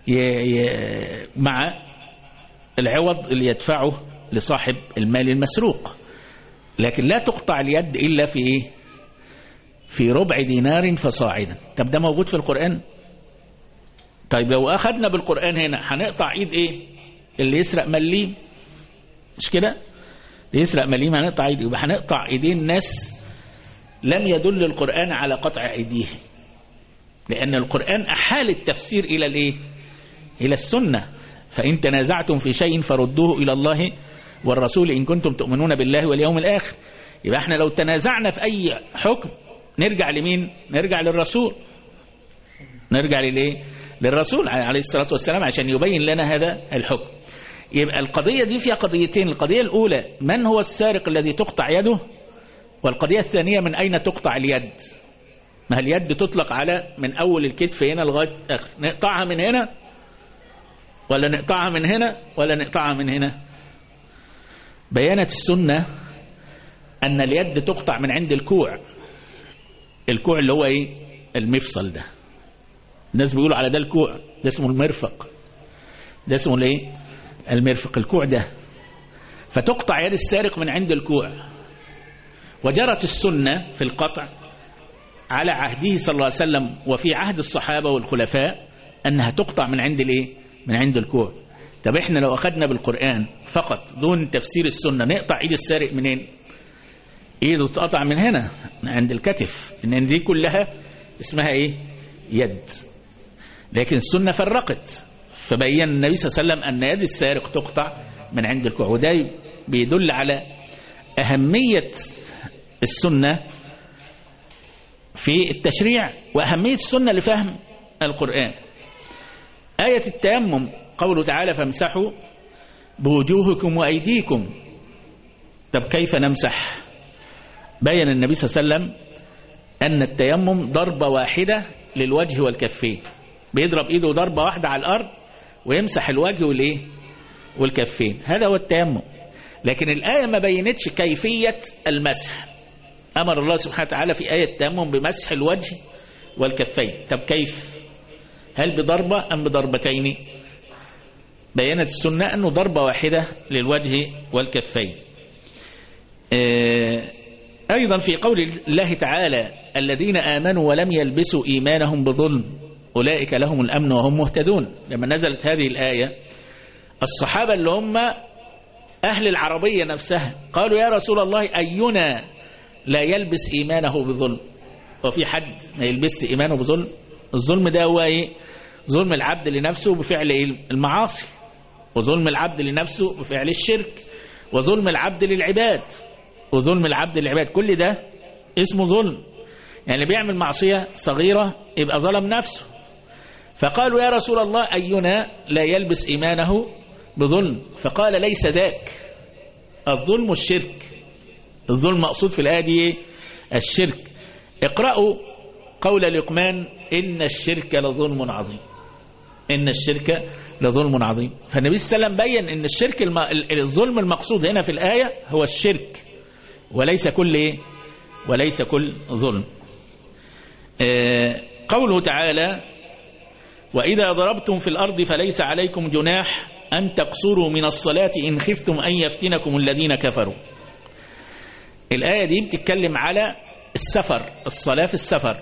مع العوض اللي يدفعه لصاحب المال المسروق. لكن لا تقطع اليد إلا في إيه؟ في ربع دينار فصاعدا. طب ده موجود في القرآن؟ طيب لو أخذنا بالقرآن هنا هنقطع إيد إيه؟ اللي يسرق مليم، مش كده؟ اللي يسرق مليم هنقطع إيد، يبقى هنقطع إيدين ناس لم يدل القرآن على قطع أيديهم، لأن القرآن أحال التفسير إلى الإيه؟ إلى السنة. فإن تنازعتم في شيء فردوه إلى الله والرسول إن كنتم تؤمنون بالله واليوم الآخر. يبقى احنا لو تنازعنا في أي حكم نرجع لمين؟ نرجع للرسول، نرجع للإيه؟ للرسول عليه الصلاة والسلام عشان يبين لنا هذا الحكم. يبقى القضية دي فيها قضيتين. القضية الأولى من هو السارق الذي تقطع يده، والقضية الثانية من أين تقطع اليد. ما اليد تطلق على من أول الكتف هنا لغاية آخر، نقطعها من هنا ولا نقطعها من هنا ولا نقطعها من هنا. بيانت السنة أن اليد تقطع من عند الكوع. الكوع اللي هو إيه؟ المفصل ده. الناس بيقولوا على ده الكوع، ده اسمه المرفق، ده اسمه الايه؟ المرفق، الكوع ده. فتقطع يد السارق من عند الكوع. وجرت السنة في القطع على عهده صلى الله عليه وسلم وفي عهد الصحابة والخلفاء أنها تقطع من عند الايه؟ من عند الكوع. طب احنا لو أخذنا بالقرآن فقط دون تفسير السنة نقطع ايد السارق منين؟ ايده تقطع من هنا، من عند الكتف، ان دي كلها اسمها ايه؟ يد. لكن السنة فرقت، فبين النبي صلى الله عليه وسلم أن يد السارق تقطع من عند الكوع. وده بيدل على أهمية السنة في التشريع وأهمية السنة لفهم القرآن. آية التيمم قوله تعالى فامسحوا بوجوهكم وأيديكم. طب كيف نمسح؟ بين النبي صلى الله عليه وسلم أن التيمم ضربة واحدة للوجه والكفين، بيضرب إيده ضربة واحدة على الأرض ويمسح الوجه والإيه؟ والكفين. هذا هو التيمم. لكن الآية ما بينتش كيفية المسح. أمر الله سبحانه وتعالى في آية التيمم بمسح الوجه والكفين. طب كيف؟ هل بضربة أم بضربتين؟ بينت السنة أنه ضربة واحدة للوجه والكفين. أيضا في قول الله تعالى الذين آمنوا ولم يلبسوا إيمانهم بظلم أولئك لهم الأمن وهم مهتدون. لما نزلت هذه الآية الصحابة اللي هم أهل العربية نفسها قالوا يا رسول الله أينا لا يلبس إيمانه بظلم؟ وفي حد ما يلبس إيمانه بظلم؟ الظلم ده هو إيه؟ ظلم العبد لنفسه بفعل المعاصي، وظلم العبد لنفسه بفعل الشرك، وظلم العبد للعباد، وظلم العبد للعباد. كل ده اسمه ظلم. يعني اللي بيعمل معصية صغيرة يبقى ظلم نفسه. فقالوا يا رسول الله أينا لا يلبس إيمانه بظلم؟ فقال ليس ذاك، الظلم الشرك. الظلم مقصود في الآية دي الشرك. اقرأوا قول لقمان إن الشرك لظلم عظيم، إن الشرك لظلم عظيم. فالنبي صلى الله عليه وسلم بين إن الشرك الظلم المقصود هنا في الآية هو الشرك وليس كل إيه؟ وليس كل ظلم. قوله تعالى وإذا ضربتم في الأرض فليس عليكم جناح أن تقصروا من الصلاة إن خفتم أن يفتنكم الذين كفروا. الآية دي بتتكلم على السفر، الصلاة في السفر.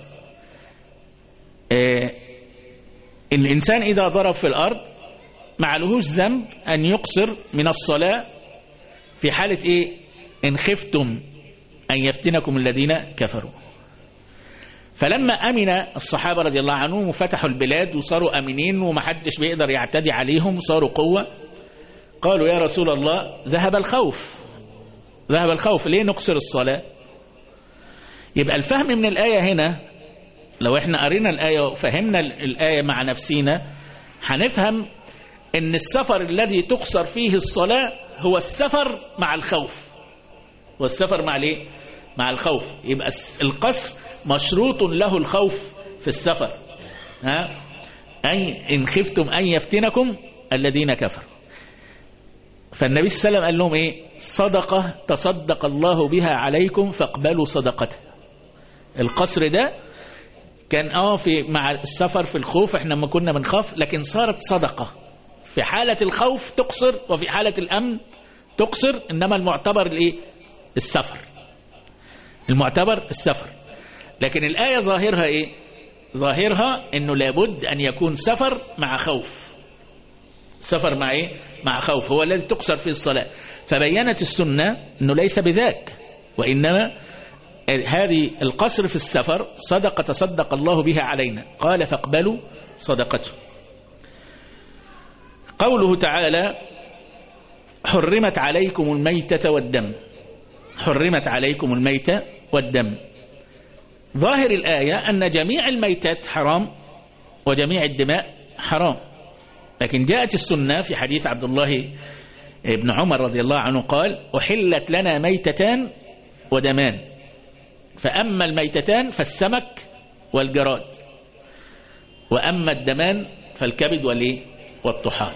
الإنسان إذا ضرب في الأرض معلهوش ذنب أن يقصر من الصلاة في حالة إيه؟ إن خفتم أن يفتنكم الذين كفروا. فلما أمن الصحابة رضي الله عنهم وفتحوا البلاد وصاروا أمنين ومحدش بيقدر يعتدي عليهم وصاروا قوة، قالوا يا رسول الله ذهب الخوف، ذهب الخوف، ليه نقصر الصلاة؟ يبقى الفهم من الآية هنا، لو احنا قرينا الآية وفهمنا الآية مع نفسينا هنفهم ان السفر الذي تقصر فيه الصلاة هو السفر مع الخوف، والسفر مع الايه؟ مع الخوف. يبقى القصر مشروط له الخوف في السفر. أي إن خفتم أن يفتنكم الذين كفروا. فالنبي صلى الله عليه وسلم قال لهم إيه؟ صدقة تصدق الله بها عليكم فاقبلوا صدقته. القصر ده كان في مع السفر في الخوف، احنا ما كنا بنخاف، لكن صارت صدقة. في حالة الخوف تقصر وفي حالة الأمن تقصر، إنما المعتبر الإيه؟ السفر. المعتبر السفر. لكن الآية ظاهرها إيه؟ ظاهرها إنه لابد أن يكون سفر مع خوف. سفر مع إيه؟ مع خوف هو الذي تقصر فيه الصلاة. فبينت السنة إنه ليس بذاك، وإنما هذه القصر في السفر صدقة تصدق الله بها علينا. قال فاقبلوا صدقته. قوله تعالى حرمت عليكم الميتة والدم. حرمت عليكم الميتة والدم. ظاهر الآية أن جميع الميتات حرام وجميع الدماء حرام. لكن جاءت السنة في حديث عبد الله ابن عمر رضي الله عنه قال أحلت لنا ميتتان ودمان، فأما الميتتان فالسمك والجراد، وأما الدمان فالكبد والطحال.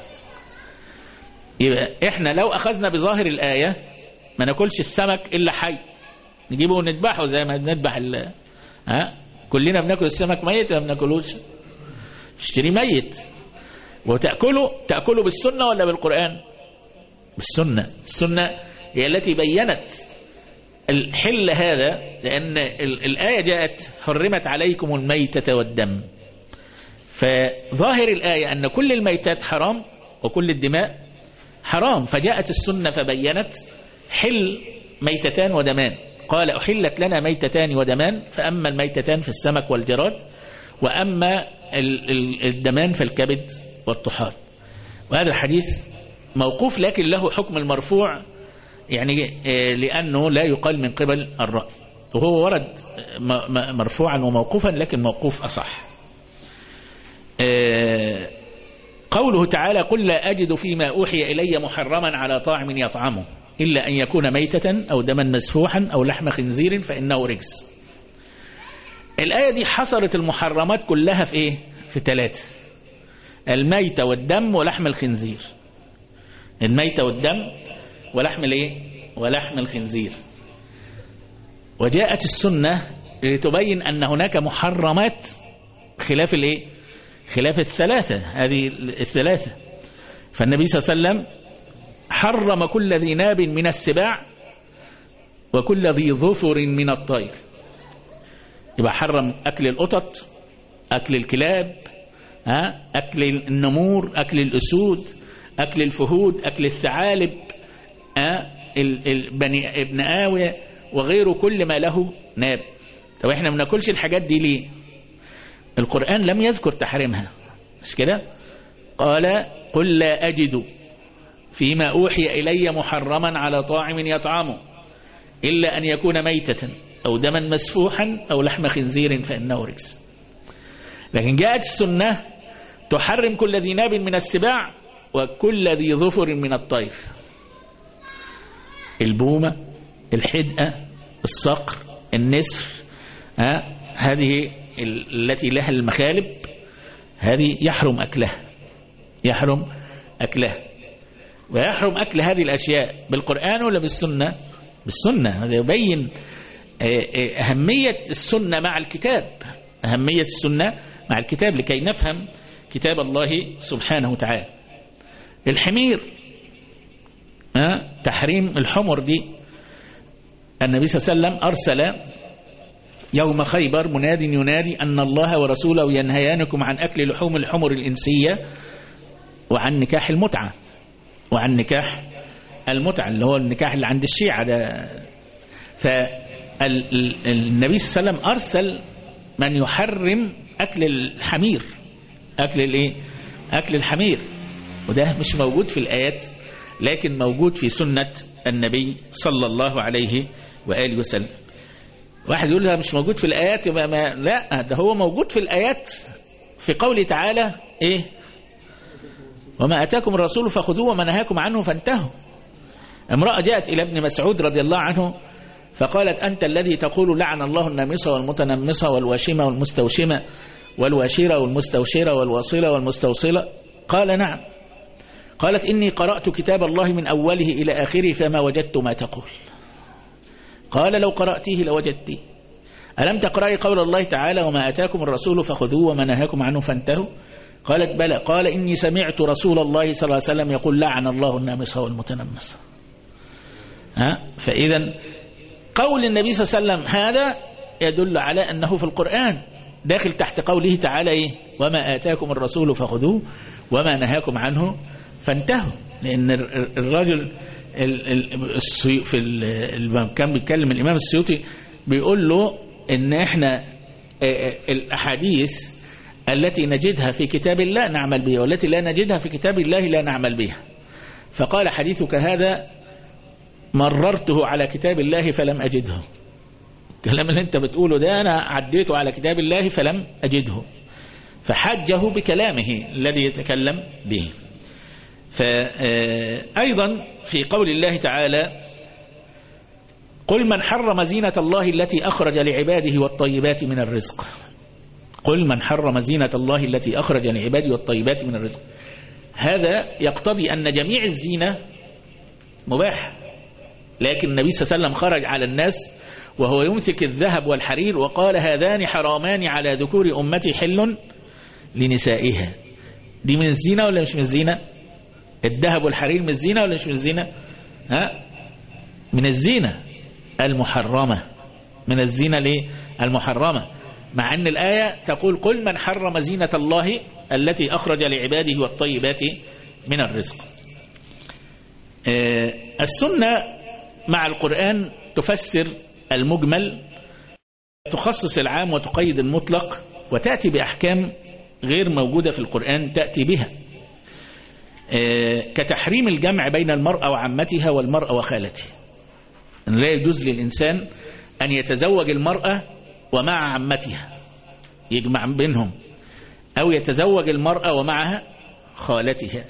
يبقى احنا لو أخذنا بظاهر الآية ما ناكلش السمك إلا حي، نجيبه ونذبحه زي ما بنذبح كلنا بناكل السمك ميت ولا بناكلوش؟ اشتري ميت تأكله بالسنة ولا بالقرآن؟ بالسنة. السنة هي التي بينت الحل هذا، لأن الآية جاءت حرمت عليكم الميتة والدم، فظاهر الآية أن كل الميتات حرام وكل الدماء حرام، فجاءت السنة فبينت حل ميتتان ودمان. قال أحلت لنا ميتتان ودمان، فأما الميتتان في السمك والجراد، وأما الدمان في الكبد والطحال. وهذا الحديث موقوف لكن له حكم المرفوع، يعني لأنه لا يقال من قبل الرأي، وهو ورد مرفوعا وموقوفا لكن موقوف أصح. قوله تعالى قل لا أجد فيما أوحي إلي محرما على طاعم يطعمه إلا أن يكون ميتة أو دما مسفوحا أو لحم خنزير فإنه رجس. الآية دي حصرت المحرمات كلها في إيه؟ في 3: الميتة والدم ولحم الخنزير. الميتة والدم ولحم ولحم الخنزير. وجاءت السنة لتبين أن هناك محرمات خلاف خلاف الثلاثة، هذه الثلاثة. فالنبي صلى الله عليه وسلم حرم كل ذي ناب من السباع وكل ذي ظفر من الطير. يبقى حرم أكل القطط، أكل الكلاب، أكل النمور، أكل الأسود، أكل الفهود، أكل الثعالب، ابن آوية وغيره، كل ما له ناب. طب احنا ما بناكلش الحاجات دي ليه؟ القرآن لم يذكر تحريمها، مش كده؟ قال قل لا أجد فيما أوحي إلي محرما على طاعم يطعمه إلا أن يكون ميتة أو دما مسفوحا أو لحم خنزير فإنه رجس. لكن جاءت السنة تحرم كل ذي ناب من السباع وكل ذي ظفر من الطير، البومة، الحدقة، الصقر، النسر، هذه التي لها المخالب، هذه يحرم أكلها، يحرم أكلها. ويحرم أكل هذه الأشياء بالقرآن ولا بالسنة؟ بالسنة. هذا يبين أهمية السنة مع الكتاب، أهمية السنة مع الكتاب لكي نفهم كتاب الله سبحانه وتعالى. الحمير، تحريم الحمر دي، النبي صلى الله عليه وسلم أرسل يوم خيبر مناد ينادي أن الله ورسوله ينهيانكم عن أكل لحوم الحمر الإنسية وعن نكاح المتعة، وعن نكاح المتعة اللي هو النكاح اللي عند الشيعة ده. فالنبي صلى الله عليه وسلم أرسل من يحرم أكل الحمير، أكل الحمير، وده مش موجود في الآيات لكن موجود في سنة النبي صلى الله عليه وآله وسلم. واحد يقول لها مش موجود في الآيات، يبقى لا، ده هو موجود في الآيات في قوله تعالى وما أتاكم الرسول فخذوه وما نهاكم عنه فانتهوا. امرأة جاءت إلى ابن مسعود رضي الله عنه فقالت أنت الذي تقول لعن الله النامصة والمتنمصة والواشمة والمستوشمة والواشرة والمستوشرة والواصلة والمستوصلة. قال نعم. قالت إني قرأت كتاب الله من أوله إلى آخره فما وجدت ما تقول. قال لو قرأتيه لوجدتيه. ألم تقرأي قول الله تعالى وما أتاكم الرسول فخذوه وما نهاكم عنه فانتهوا؟ قالت بلى. قال إني سمعت رسول الله صلى الله عليه وسلم يقول لعن الله النامصة والمتنمصة. فإذا قول النبي صلى الله عليه وسلم هذا يدل على أنه في القرآن داخل تحت قوله تعالى وما آتاكم الرسول فخذوه وما نهاكم عنه فانتهوا. لأن الرجل كان بيتكلم الإمام السيوطي بيقول له إن إحنا الأحاديث التي نجدها في كتاب الله نعمل بها والتي لا نجدها في كتاب الله لا نعمل بها. فقال حديثك هذا مررته على كتاب الله فلم أجده. الكلام اللي انت بتقوله ده أنا عديته على كتاب الله فلم أجده. فحجه بكلامه الذي يتكلم به. فأيضا في قول الله تعالى قل من حرم زينة الله التي أخرج لعباده والطيبات من الرزق. قل من حرم زينة الله التي أخرج لعباده والطيبات من الرزق. هذا يقتضي أن جميع الزينة مباح، لكن النبي صلى الله عليه وسلم خرج على الناس وهو يمسك الذهب والحرير وقال هذان حرامان على ذكور أمتي حل لنسائها. دي من الزينة ولا مش من الزينة؟ الذهب والحرير من الزينة ولا مش من الزينة؟ من الزينة المحرمة. من الزينة ليه؟ المحرمة، مع أن الآية تقول قل من حرم زينة الله التي أخرج لعباده والطيبات من الرزق. السنة مع القرآن تفسر المجمل، تخصص العام وتقيد المطلق، وتأتي بأحكام غير موجودة في القرآن تأتي بها، كتحريم الجمع بين المرأة وعمتها والمرأة وخالتها. لا يجوز للإنسان أن يتزوج المرأة ومع عمتها يجمع بينهم، أو يتزوج المرأة ومعها خالتها،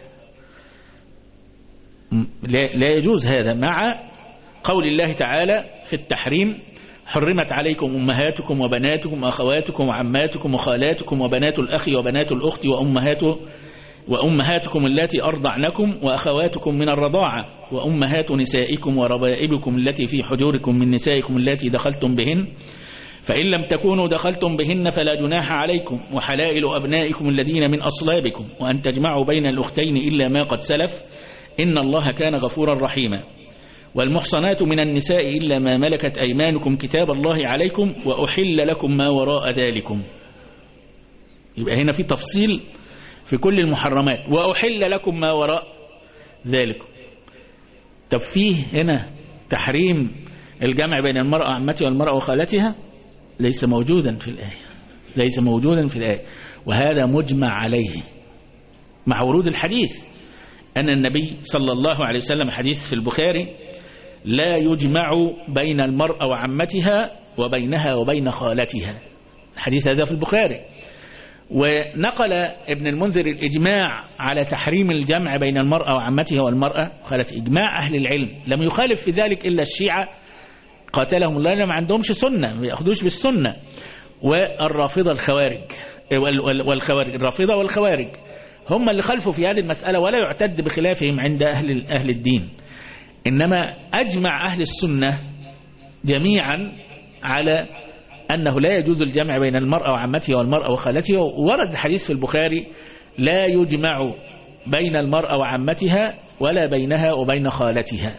لا يجوز هذا، مع قول الله تعالى في التحريم حرمت عليكم أمهاتكم وبناتكم وأخواتكم وعماتكم وخالاتكم وبنات الأخ وبنات الأخت وأمهاتكم التي أرضعنكم وأخواتكم من الرضاعة وأمهات نسائكم وربائبكم التي في حجوركم من نسائكم التي دخلتم بهن، فإن لم تكونوا دخلتم بهن فلا جناح عليكم، وحلائل أبنائكم الذين من أصلابكم، وأن تجمعوا بين الأختين إلا ما قد سلف إن الله كان غفورا رحيما، والمحصنات من النساء إلا ما ملكت أيمانكم كتاب الله عليكم، وأحل لكم ما وراء ذلكم. يبقى هنا في تفصيل في كل المحرمات، وأحل لكم ما وراء ذلكم. طب فيه هنا تحريم الجمع بين المرأة وعمتها والمرأة وخالتها؟ ليس موجودا في الآية، ليس موجودا في الآية، وهذا مجمع عليه مع ورود الحديث أن النبي صلى الله عليه وسلم، حديث في البخاري، لا يجمع بين المرأة وعمتها وبينها وبين خالتها. الحديث هذا في البخاري. ونقل ابن المنذر الإجماع على تحريم الجمع بين المرأة وعمتها والمرأة وخالتها، إجماع أهل العلم، لم يخالف في ذلك إلا الشيعة قاتلهم الله، ما عندهمش سنة، ما يأخذوش بالسنة، والرافضة الخوارج والخوارج، الرافضة والخوارج هم اللي خلفوا في هذه المسألة، ولا يعتد بخلافهم عند أهل الدين. إنما أجمع أهل السنة جميعا على أنه لا يجوز الجمع بين المرأة وعمتها والمرأة وخالتها. ورد الحديث في البخاري لا يجمع بين المرأة وعمتها ولا بينها وبين خالتها.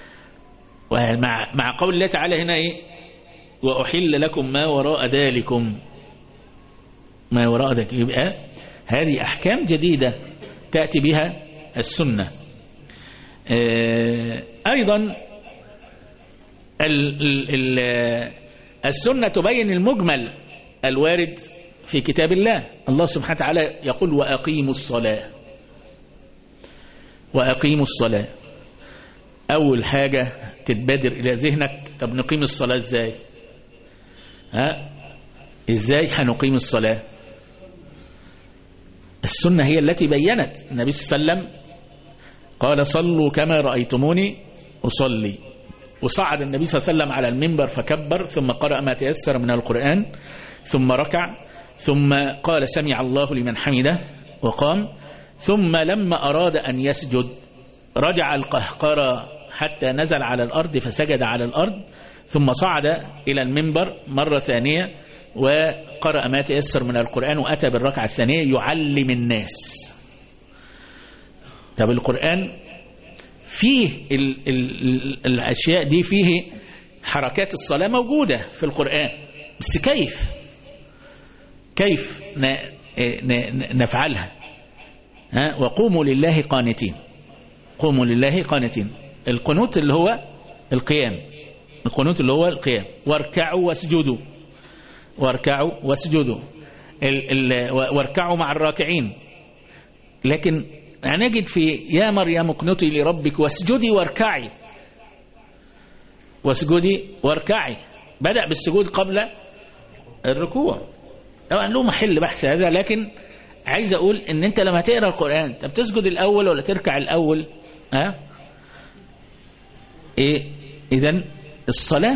مع قول الله تعالى هنا إيه؟ وأحل لكم ما وراء ذلكم، ما وراء ذلك. يبقى هذه أحكام جديدة تأتي بها السنة. أيضا السنة تبين المجمل الوارد في كتاب الله. الله سبحانه وتعالى يقول وأقيموا الصلاة، وأقيموا الصلاة. أول حاجة تتبادر إلى ذهنك، طب نقيم الصلاة إزاي؟ إزاي هنقيم الصلاة؟ السنة هي التي بيّنت. النبي صلى الله عليه وسلم قال صلوا كما رأيتموني أصلي، وصعد النبي صلى الله عليه وسلم على المنبر فكبر، ثم قرأ ما تيسر من القرآن، ثم ركع، ثم قال سمع الله لمن حمده وقام، ثم لما أراد أن يسجد رجع القهقرة حتى نزل على الأرض فسجد على الأرض، ثم صعد إلى المنبر مرة ثانية وقرأ ما تيسر من القرآن، وأتى بالركعة الثانية يعلم الناس. طب القرآن فيه الأشياء دي، فيه حركات الصلاة موجودة في القرآن، بس كيف نفعلها؟ وقوموا لله قانتين، قوموا لله قانتين. القنوت اللي هو القيام، القنوت اللي هو القيام. واركعوا واسجدوا، واركعوا واسجدوا، واركعوا مع الراكعين. لكن نجد في يا مريم اقنتي لربك واسجدي واركعي، واسجدي واركعي، بدأ بالسجود قبل الركوع. طبعا له محل بحث هذا، لكن عايز أقول إن أنت لما تقرأ القرآن أنت بتسجد الأول ولا تركع الأول؟ إذن الصلاة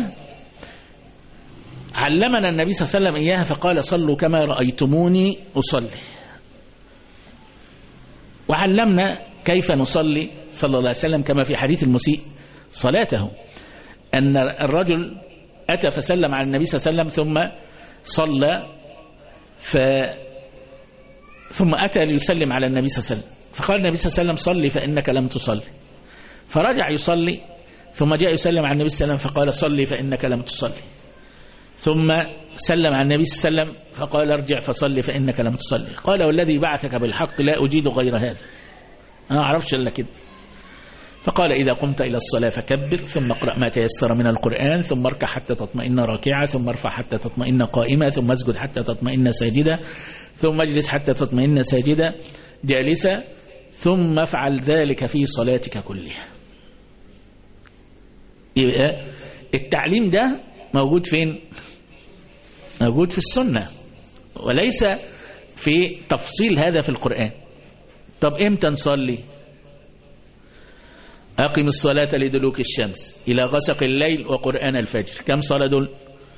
علمنا النبي صلى الله عليه وسلم إياها فقال صلوا كما رأيتموني أصلي، وعلمنا كيف نصلي صلى الله عليه وسلم كما في حديث المسيء صلاته، أن الرجل أتى فسلم على النبي صلى الله عليه وسلم ثم صلى ثم أتى ليسلم على النبي صلى الله عليه وسلم، فقال النبي صلى الله عليه وسلم صلي فإنك لم تصلي، فرجع يصلي ثم جاء يسلم على النبي صلى الله عليه وسلم فقال صلي فإنك لم تصلي، ثم سلم على النبي صلى الله عليه وسلم فقال ارجع فصلي فإنك لم تصلي. قال والذي بعثك بالحق لا أجيد غير هذا، أنا أعرفش إلا كده. فقال إذا قمت إلى الصلاة فكبر ثم اقرأ ما تيسر من القرآن ثم اركع حتى تطمئن راكعا ثم ارفع حتى تطمئن قائما ثم اسجد حتى تطمئن ساجدا ثم اجلس حتى تطمئن ساجدا جالسا ثم افعل ذلك في صلاتك كلها. يبقى التعليم ده موجود فين؟ موجود في السنة وليس في تفصيل هذا في القرآن. طب امتى نصلي؟ أقم الصلاة لدلوك الشمس إلى غسق الليل وقرآن الفجر. كم صلاة دول؟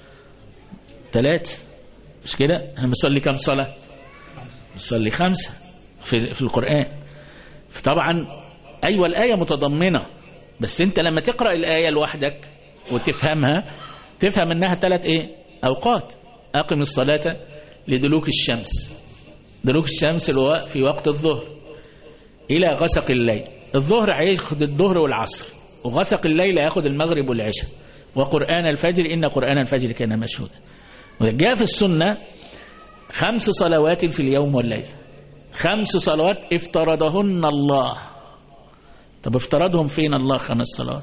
3 مش كده؟ احنا بنصلي كم صلاة؟ بنصلي 5 في القرآن. فطبعا أيوة الآية متضمنة، بس انت لما تقرأ الآية لوحدك وتفهمها تفهم انها 3 أوقات. أقم الصلاة لدلوك الشمس، دلوك الشمس في وقت الظهر إلى غسق الليل. الظهر هياخد الظهر والعصر، وغسق الليل هياخد المغرب والعشاء، وقرآن الفجر إن قرآن الفجر كان مشهودا. وجاء في السنة 5 صلوات في اليوم والليل، 5 صلوات افترضهن الله. طب افترضهم فين الله 5 صلوات؟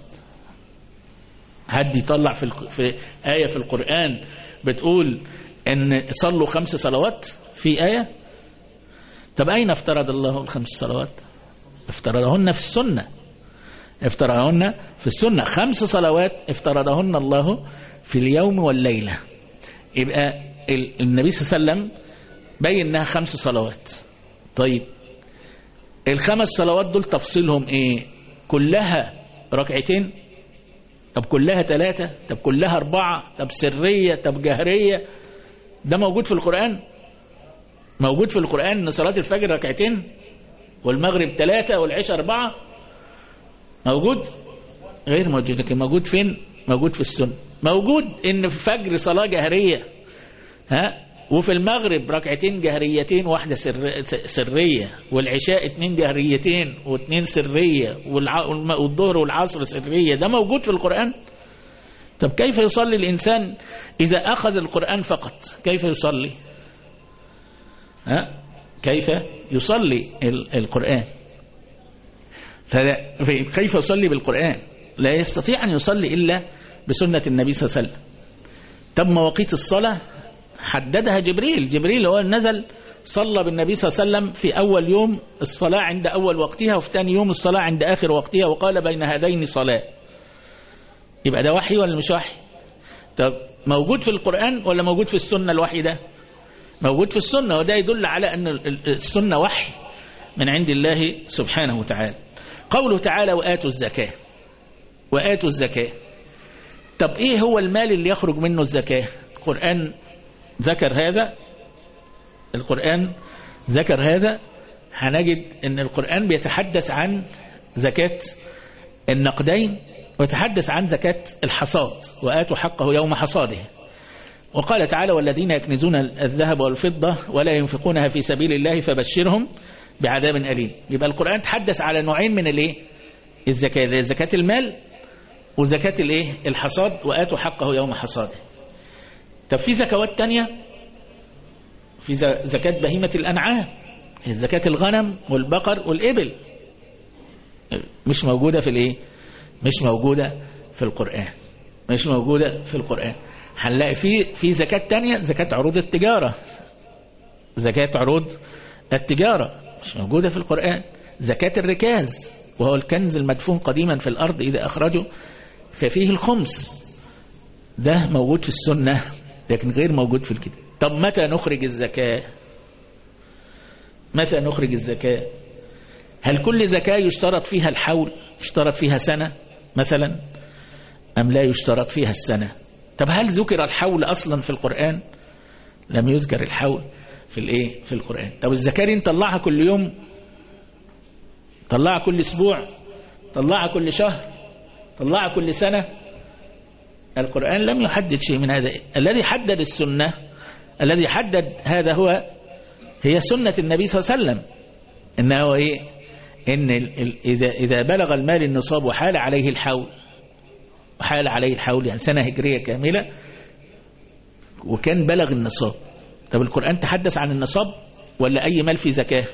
حد يطلع في آية في القرآن بتقول ان صلوا 5 صلوات في آية؟ طب أين افترض الله ال5 صلوات؟ افترضهن في السنة، افترضهن في السنة. 5 صلوات افترضهن الله في اليوم والليلة. يبقى النبي صلى الله عليه وسلم بين انها 5 صلوات. طيب ال5 صلوات دول تفصيلهم ايه؟ كلها ركعتين؟ طب كلها 3؟ طب كلها 4؟ طب سرية؟ طب جهرية؟ ده موجود في القرآن؟ موجود في القرآن ان صلاة الفجر ركعتين والمغرب 3 والعشاء 4؟ موجود؟ غير موجود. لكن موجود فين؟ موجود في السنة. موجود ان في الفجر صلاة جهرية، وفي المغرب ركعتين جهريتين واحدة سرية، والعشاء 2 جهريتين و2 سرية، والظهر والعصر سرية. ده موجود في القرآن. طب كيف يصلي الإنسان إذا أخذ القرآن فقط؟ كيف يصلي؟ كيف يصلي القرآن؟ كيف يصلي بالقرآن؟ لا يستطيع أن يصلي إلا بسنة النبي صلى الله عليه وسلم. طب مواقيت الصلاة حددها جبريل هو نزل صلى بالنبي صلى الله عليه وسلم في أول يوم الصلاة عند أول وقتها، وفي ثاني يوم الصلاة عند آخر وقتها، وقال بين هذين صلاة. يبقى ده وحي ولا مش وحي؟ طب موجود في القرآن ولا موجود في السنة الوحي ده؟ موجود في السنة، وده يدل على أن السنة وحي من عند الله سبحانه وتعالى. قوله تعالى وآتوا الزكاة، وآتوا الزكاة. طب إيه هو المال اللي يخرج منه الزكاة؟ القرآن ذكر هذا. هنجد أن القرآن بيتحدث عن زكاة النقدين ويتحدث عن زكاة الحصاد، وآتوا حقه يوم حصاده. وقال تعالى والذين يكنزون الذهب والفضة ولا ينفقونها في سبيل الله فبشرهم بعذاب أليم. يبقى القرآن تحدث على نوعين من الزكاة، زكاة المال وزكاة الحصاد، وآتوا حقه يوم حصاده. طب في زكوات تانية، في زكاة بهيمة الأنعام، زكاة الغنم والبقر والإبل، مش موجودة مش موجودة في القرآن، مش موجودة في القرآن. هنلاقي في زكاة تانية، زكاة عروض التجارة، زكاة عروض التجارة مش موجودة في القرآن. زكاة الركاز وهو الكنز المدفون قديما في الأرض إذا أخرجه ففيه الخمس، ده موجود في السنة لكن غير موجود في الكتاب. طب متى نخرج الزكاة؟ متى نخرج الزكاة؟ هل كل زكاة يشترط فيها الحول، يشترط فيها سنة مثلا، أم لا يشترط فيها السنة؟ طب هل ذكر الحول أصلا في القرآن؟ لم يذكر الحول في القرآن. طب الزكاة دي نطلعها كل يوم، طلعها كل أسبوع، طلعها كل شهر، طلعها كل سنة؟ القرآن لم يحدد شيء من هذا. الذي حدد السنة، الذي حدد هذا هي سنة النبي صلى الله عليه وسلم، إنه إن إذا بلغ المال النصاب وحال عليه الحول، يعني سنة هجرية كاملة وكان بلغ النصاب. طب القرآن تحدث عن النصاب ولا أي مال في زكاة؟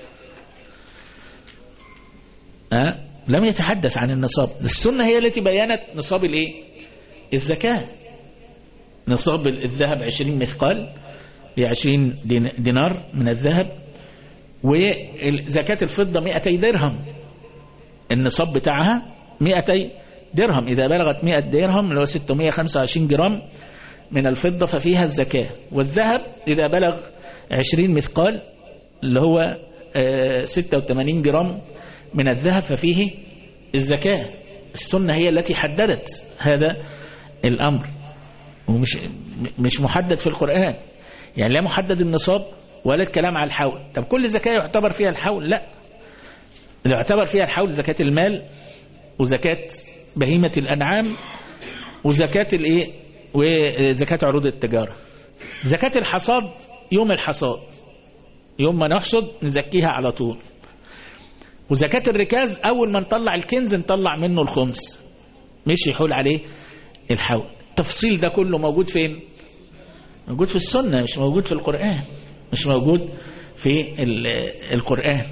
لم يتحدث عن النصاب. السنة هي التي بيانت نصاب الزكاة. نصاب الذهب 20 مثقال ب20 دينار من الذهب، وزكاة الفضة 200 درهم، النصاب بتاعها 200 درهم. إذا بلغت 100 درهم اللي هو 625 جرام من الفضة ففيها الزكاة. والذهب إذا بلغ 20 مثقال اللي هو 86 جرام من الذهب ففيه الزكاة. السنة هي التي حددت هذا الأمر، ومش محدد في القرآن، يعني لا محدد النصاب ولا الكلام على الحول. طب كل زكاة يعتبر فيها الحول؟ لا، اللي يعتبر فيها الحول زكاة المال، وزكاة بهيمة الأنعام، وزكاة وزكاة عروض التجارة. زكاة الحصاد يوم الحصاد، يوم ما نحصد نزكيها على طول. وزكاة الركاز أول ما نطلع الكنز نطلع منه الخمس، مش يحول عليه الحول. التفصيل ده كله موجود فين؟ موجود في السنة، مش موجود في القرآن، مش موجود في القرآن.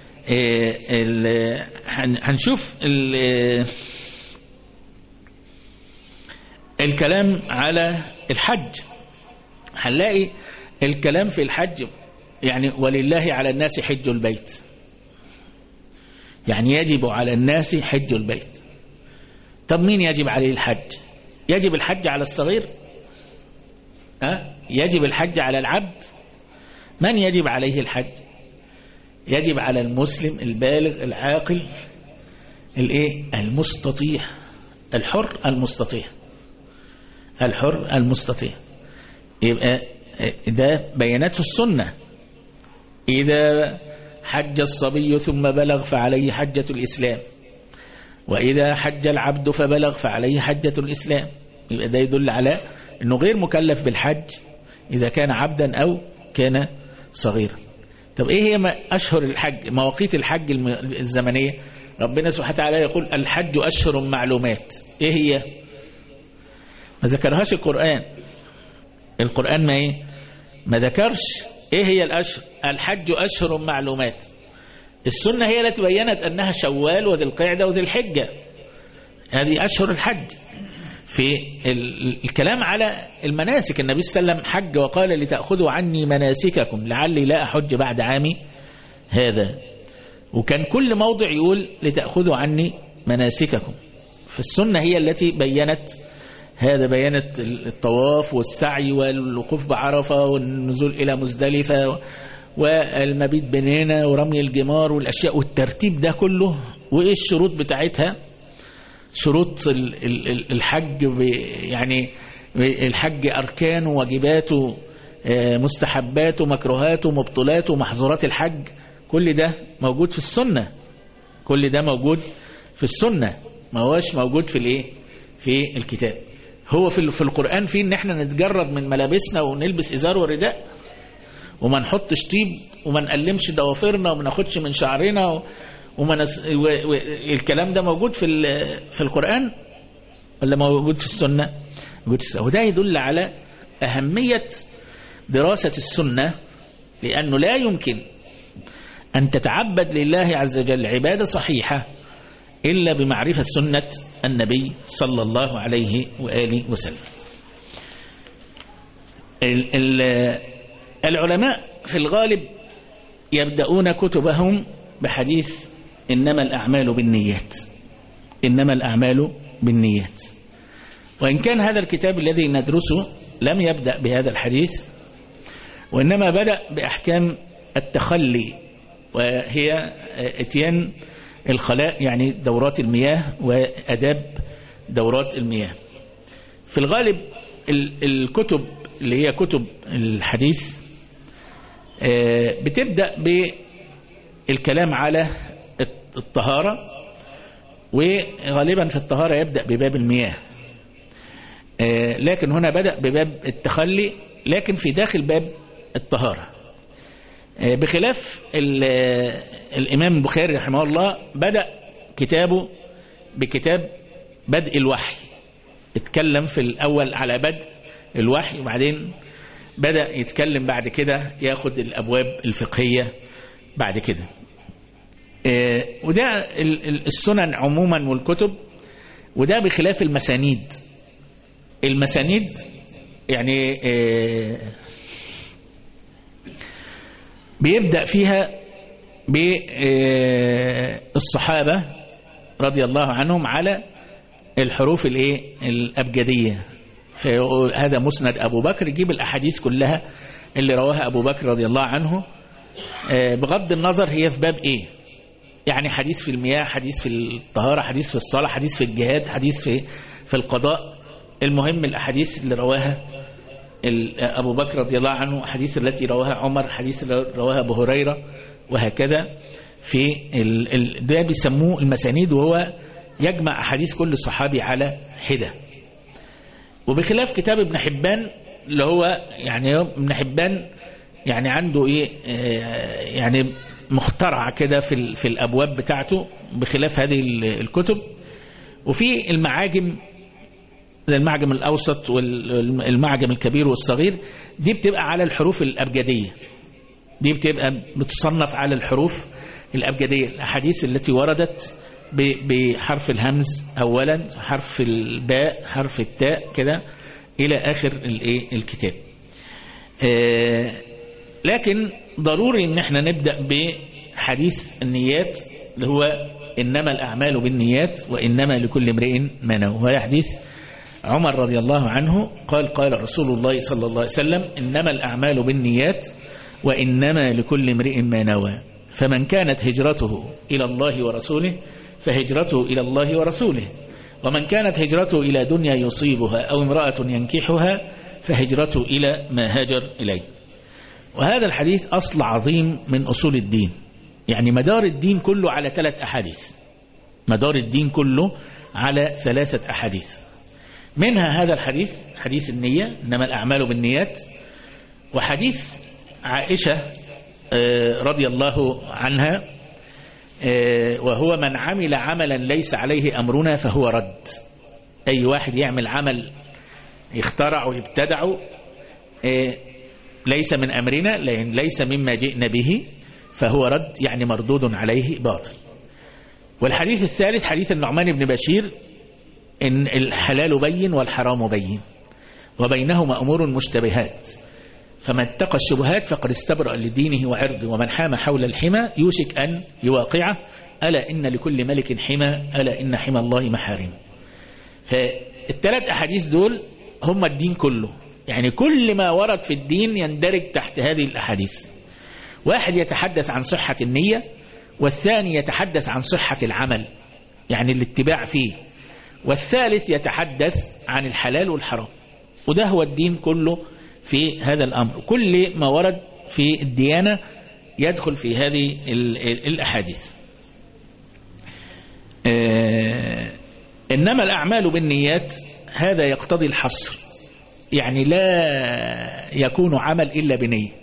هنشوف الكلام على الحج، هنلاقي الكلام في الحج يعني ولله على الناس حج البيت، يعني يجب على الناس حج البيت. طب مين يجب عليه الحج؟ يجب الحج على الصغير؟ يجب الحج على العبد؟ من يجب عليه الحج؟ يجب على المسلم البالغ العاقل المستطيع، الحر المستطيع، الحر المستطيع. يبقى ده بيانات السنة. إذا حج الصبي ثم بلغ فعليه حجة الإسلام، وإذا حج العبد فبلغ فعليه حجة الإسلام. يبقى ده يدل على أنه غير مكلف بالحج إذا كان عبدا أو كان صغيرا. طب إيه هي أشهر الحج، مواقيت الحج الزمنية؟ ربنا سبحانه وتعالى يقول الحج أشهر معلومات. إيه هي؟ ما ذكرهاش القرآن. القرآن ما ذكرش إيه هي الأشهر. الحج أشهر معلومات. السنة هي التي بيّنت أنها شوال وذي القعدة وذي الحجة، هذه أشهر الحج. في الكلام على المناسك، النبي صلى الله عليه وسلم حج وقال لتأخذوا عني مناسككم لعلي لا أحج بعد عامي هذا، وكان كل موضع يقول لتأخذوا عني مناسككم. فالسنة هي التي بيّنت هذا، بيّنت الطواف والسعي والوقوف بعرفة والنزول إلى مزدلفة والمبيت بنينة ورمي الجمار والأشياء والترتيب ده كله، وإيه الشروط بتاعتها. شروط الحج، يعني الحج أركانه وواجباته مستحباته مكروهاته مبطلاته محظورات الحج، كل ده موجود في السنة. كل ده موجود في السنة، ما هوش موجود في الكتاب. هو في القرآن فيه ان احنا نتجرد من ملابسنا ونلبس ازار ورداء وما نحطش طيب وما نقلمش ضوافرنا وما ناخدش من شعرنا الكلام ده موجود في القرآن ولا موجود في السنة؟ موجود في السنة. وده يدل على أهمية دراسة السنة، لأنه لا يمكن أن تتعبد لله عز وجل عبادة صحيحة إلا بمعرفة سنة النبي صلى الله عليه وآله وسلم. العلماء في الغالب يبدأون كتبهم بحديث إنما الأعمال بالنيات، إنما الأعمال بالنيات. وإن كان هذا الكتاب الذي ندرسه لم يبدأ بهذا الحديث، وإنما بدأ بأحكام التخلي وهي اتيان الخلاء، يعني دورات المياه وأداب دورات المياه. في الغالب الكتب اللي هي كتب الحديث بتبدأ بالكلام على الطهارة، وغالبا في الطهارة يبدأ بباب المياه، لكن هنا بدأ بباب التخلي، لكن في داخل باب الطهارة، بخلاف الإمام البخاري رحمه الله بدأ كتابه بكتاب بدء الوحي، اتكلم في الأول على بدء الوحي، وبعدين بدأ يتكلم بعد كده ياخد الأبواب الفقهية بعد كده. وده السنن عموما والكتب، وده بخلاف المسانيد. المسانيد يعني بيبدأ فيها بالصحابة رضي الله عنهم على الحروف الأبجدية. فهذا مسند أبو بكر، يجيب الأحاديث كلها اللي رواها أبو بكر رضي الله عنه، بغض النظر هي في باب إيه، يعني حديث في المياه، حديث في الطهارة، حديث في الصلاة، حديث في الجهاد، حديث في القضاء. المهم الأحاديث اللي رواها أبو بكر رضي الله عنه، حديث التي رواها عمر، حديث اللي رواها أبو هريرة، وهكذا. في ده بيسموه المسانيد، وهو يجمع أحاديث كل صحابي على حدة. وبخلاف كتاب ابن حبان اللي هو يعني ابن حبان يعني عنده يعني مخترع كده في الأبواب بتاعته، بخلاف هذه الكتب. وفي المعاجم زي المعجم الأوسط والمعجم الكبير والصغير، دي بتبقى على الحروف الأبجدية، دي بتبقى بتصنف على الحروف الأبجدية، الأحاديث التي وردت بحرف الهمز أولا، حرف الباء، حرف التاء، كده إلى آخر الكتاب. لكن ضروري ان احنا نبدأ بحديث النيات اللي هو إنما الأعمال بالنيات وإنما لكل امرئ ما نوى. وهذا حديث عمر رضي الله عنه قال قال رسول الله صلى الله عليه وسلم إنما الأعمال بالنيات وإنما لكل امرئ ما نوى، فمن كانت هجرته إلى الله ورسوله فهجرته إلى الله ورسوله، ومن كانت هجرته إلى دنيا يصيبها أو امرأة ينكحها فهجرته إلى ما هاجر إليه. وهذا الحديث أصل عظيم من أصول الدين، يعني مدار الدين كله على 3 أحاديث، مدار الدين كله على 3 أحاديث. منها هذا الحديث، حديث النية إنما الأعمال بالنيات، وحديث عائشة رضي الله عنها وهو من عمل عملا ليس عليه أمرنا فهو رد. أي واحد يعمل عمل يخترع ويبتدع ليس من أمرنا، ليس مما جئنا به، فهو رد، يعني مردود عليه باطل. والحديث الثالث حديث النعمان بن بشير إن الحلال بين والحرام بين وبينهما أمور مشتبهات، فمن اتقى الشبهات فقد استبرأ لدينه وعرضه، ومن حام حول الحمى يوشك أن يواقعه، ألا إن لكل ملك حمى ألا إن حمى الله محارم. فالثلاث أحاديث دول هم الدين كله، يعني كل ما ورد في الدين يندرج تحت هذه الأحاديث. واحد يتحدث عن صحة النية، والثاني يتحدث عن صحة العمل يعني الاتباع فيه، والثالث يتحدث عن الحلال والحرام. وده هو الدين كله في هذا الأمر، كل ما ورد في الديانة يدخل في هذه الأحاديث. إنما الأعمال بالنيات هذا يقتضي الحصر، يعني لا يكون عمل إلا بنية.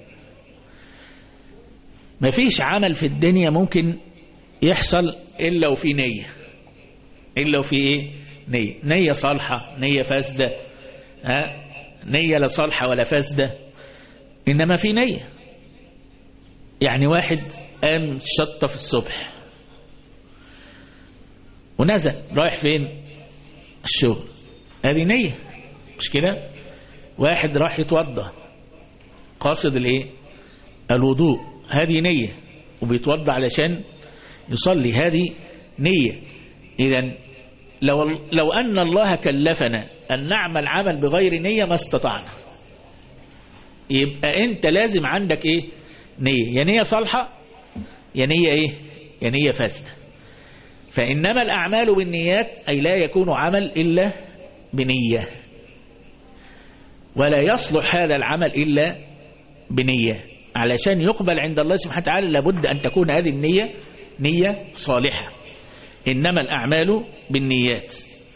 ما فيش عمل في الدنيا ممكن يحصل إلا وفي نية، إلا وفي إيه؟ نية، نية صالحة نية فاسدة، نية لا صالحة ولا فاسدة، إنما في نية. يعني واحد قام شطة في الصبح ونزل رايح فين؟ الشغل، هذه نية، مش كده؟ واحد راح يتوضى قاصد الايه؟ الوضوء، هذه نية، وبيتوضى علشان يصلي، هذه نية. إذن لو أن الله كلفنا أن نعمل عمل بغير نية ما استطعنا. يبقى أنت لازم عندك إيه؟ نية، يا نية صالحة يا نية إيه؟ يا نية فاسدة. فإنما الأعمال بالنيات أي لا يكون عمل إلا بنية، ولا يصلح هذا العمل إلا بنية. علشان يقبل عند الله سبحانه وتعالى لابد أن تكون هذه النية نية صالحة. إنما الأعمال بالنيات.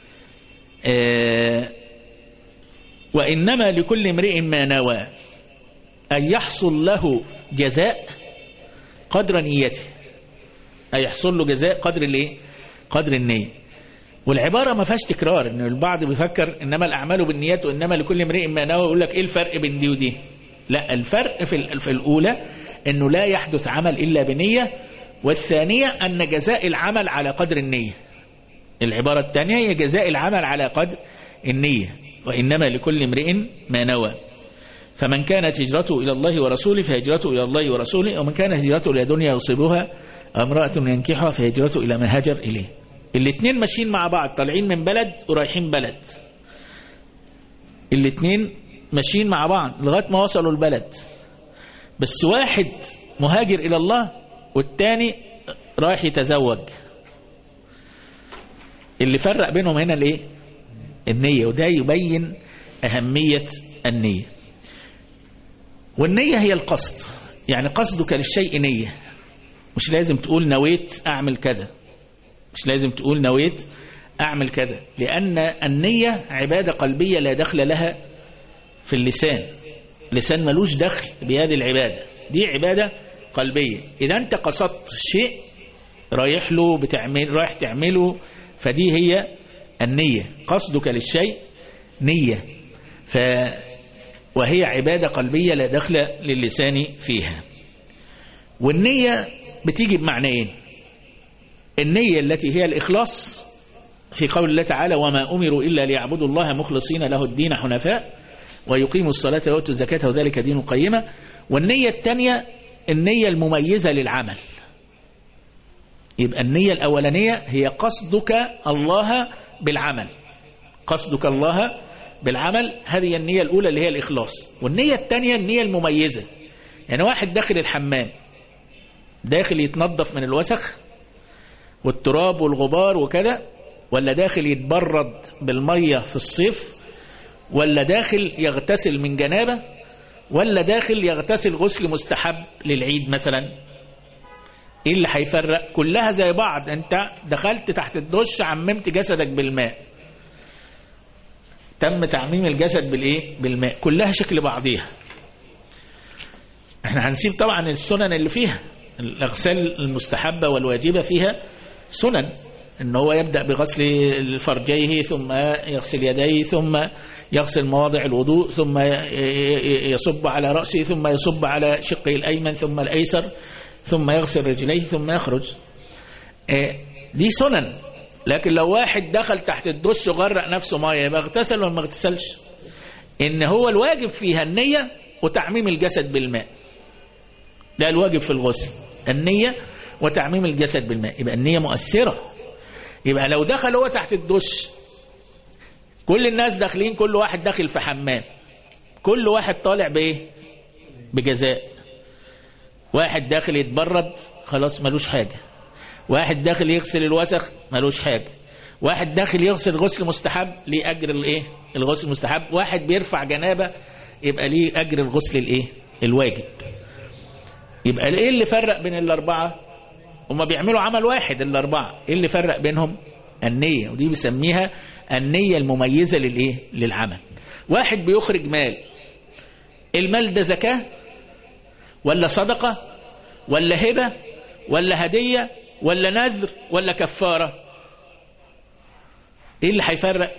وإنما لكل امرئ ما نوى أن يحصل له جزاء قدر نيته، أي يحصل له جزاء قدر الايه؟ قدر النية. والعبارة ما فيهاش تكرار، إن البعض بيفكر إنما الأعمال بالنيات وإنما لكل امرئ ما نوى، يقول لك إيه الفرق بين دي ودي؟ لا، الفرق في الأولى إنه لا يحدث عمل إلا بنية، والثانية أن جزاء العمل على قدر النية. العبارة الثانية هي جزاء العمل على قدر النية. وإنما لكل امرئ ما نوى، فمن كانت هجرته إلى الله ورسوله فهجرته إلى الله ورسوله، ومن كانت هجرته إلى دنيا يصيبها أو امرأة ينكحها فهجرته إلى ما هاجر إليه. الاثنين ماشيين مع بعض، طالعين من بلد ورايحين بلد، الاثنين ماشيين مع بعض لغاية ما وصلوا البلد، بس واحد مهاجر إلى الله والتاني رايح يتزوج. اللي فرق بينهم هنا الايه؟ النية. وده يبين أهمية النية. والنية هي القصد، يعني قصدك للشيء نية. مش لازم تقول نويت أعمل كذا، مش لازم تقول نويت أعمل كذا، لأن النية عبادة قلبية لا دخل لها في اللسان. اللسان ملوش دخل بهذه العبادة، دي عبادة قلبية. إذا أنت قصدت شيء رايح له رايح تعمله، فدي هي النية. قصدك للشيء نية، وهي عبادة قلبية لا دخل للسان فيها. والنية بتيجي بمعنيين: النية التي هي الإخلاص في قول الله تعالى وما أمروا إلا ليعبدوا الله مخلصين له الدين حنفاء ويقيموا الصلاة ويؤتوا الزكاة وذلك دين القيمة. والنية الثانية النية المميزة للعمل. يبقى النية الأولانية هي قصدك الله بالعمل، قصدك الله بالعمل، هذه النية الأولى اللي هي الإخلاص. والنية الثانية النية المميزة، يعني واحد داخل الحمام، داخل يتنظف من الوسخ والتراب والغبار وكذا، ولا داخل يتبرد بالمية في الصيف، ولا داخل يغتسل من جنابة، ولا داخل يغتسل غسل مستحب للعيد مثلا. ايه اللي هيفرق؟ كلها زي بعض. انت دخلت تحت الدش عممت جسدك بالماء، تم تعميم الجسد بالايه؟ بالماء، كلها شكل بعضيها. احنا هنسيب طبعا السنن اللي فيها، الاغسال المستحبة والواجبة فيها سنن، ان هو يبدأ بغسل فرجيه ثم يغسل يديه ثم يغسل مواضع الوضوء ثم يصب على رأسه ثم يصب على شقه الأيمن ثم الأيسر ثم يغسل رجليه ثم يخرج. دي سنن. لكن لو واحد دخل تحت الدش وغرق نفسه ميه يبقى اغتسل ولا ما اغتسلش؟ ان هو الواجب فيها النية وتعميم الجسد بالماء، ده الواجب في الغسل، النية وتعميم الجسد بالماء. يبقى النية مؤثرة. يبقى لو دخل هو تحت الدش، كل الناس داخلين، كل واحد داخل في حمام، كل واحد طالع بايه؟ بجزاء. واحد داخل يتبرد خلاص ملوش حاجة، واحد داخل يغسل الوسخ ملوش حاجة، واحد داخل يغسل غسل مستحب ليه أجر الايه؟ الغسل المستحب، واحد بيرفع جنابة يبقى ليه أجر الغسل الايه؟ الواجب. يبقى ايه اللي فرق بين الأربعة؟ هما بيعملوا عمل واحد الأربعة، ايه اللي فرق بينهم؟ النية. ودي بيسميها النية المميزة للايه؟ للعمل. واحد بيخرج مال، المال ده زكاة ولا صدقة ولا هبة ولا هدية ولا نذر ولا كفارة؟ ايه اللي هيفرق؟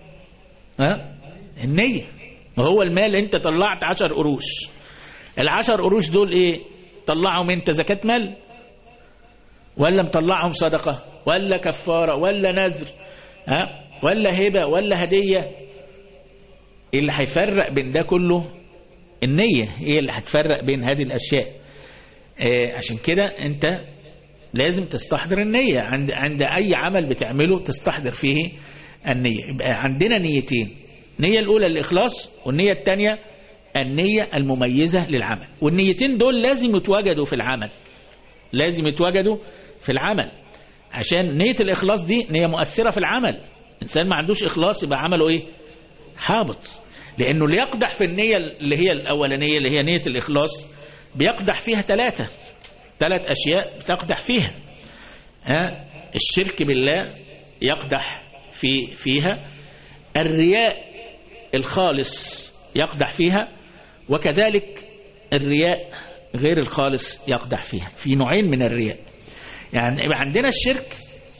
النية. ما هو المال انت طلعت 10 قروش، ال10 قروش دول ايه؟ طلعهم انت زكاة مال ولا مطلعهم صدقة ولا كفارة ولا نذر ولا هبة ولا هدية؟ ايه اللي هيفرق بين ده كله؟ النية هي اللي هتفرق بين هذه الأشياء. عشان كده أنت لازم تستحضر النية عند أي عمل بتعمله، تستحضر فيه النية. يبقى عندنا نيتين: النية الأولى الإخلاص، والنية الثانية النية المميزة للعمل. والنيتين دول لازم يتواجدوا في العمل، لازم يتوجدوا في العمل، عشان نية الإخلاص دي نية مؤثرة في العمل. إنسان ما عندوش إخلاص يبقى عمله إيه؟ حابط. لأنه اللي يقدح في النية اللي هي الأولانية اللي هي نية الإخلاص بيقدح فيها ثلاث أشياء بتقدح فيها. الشرك بالله يقدح فيها، الرياء الخالص يقدح فيها، وكذلك الرياء غير الخالص يقدح فيها. في نوعين من الرياء. يعني عندنا الشرك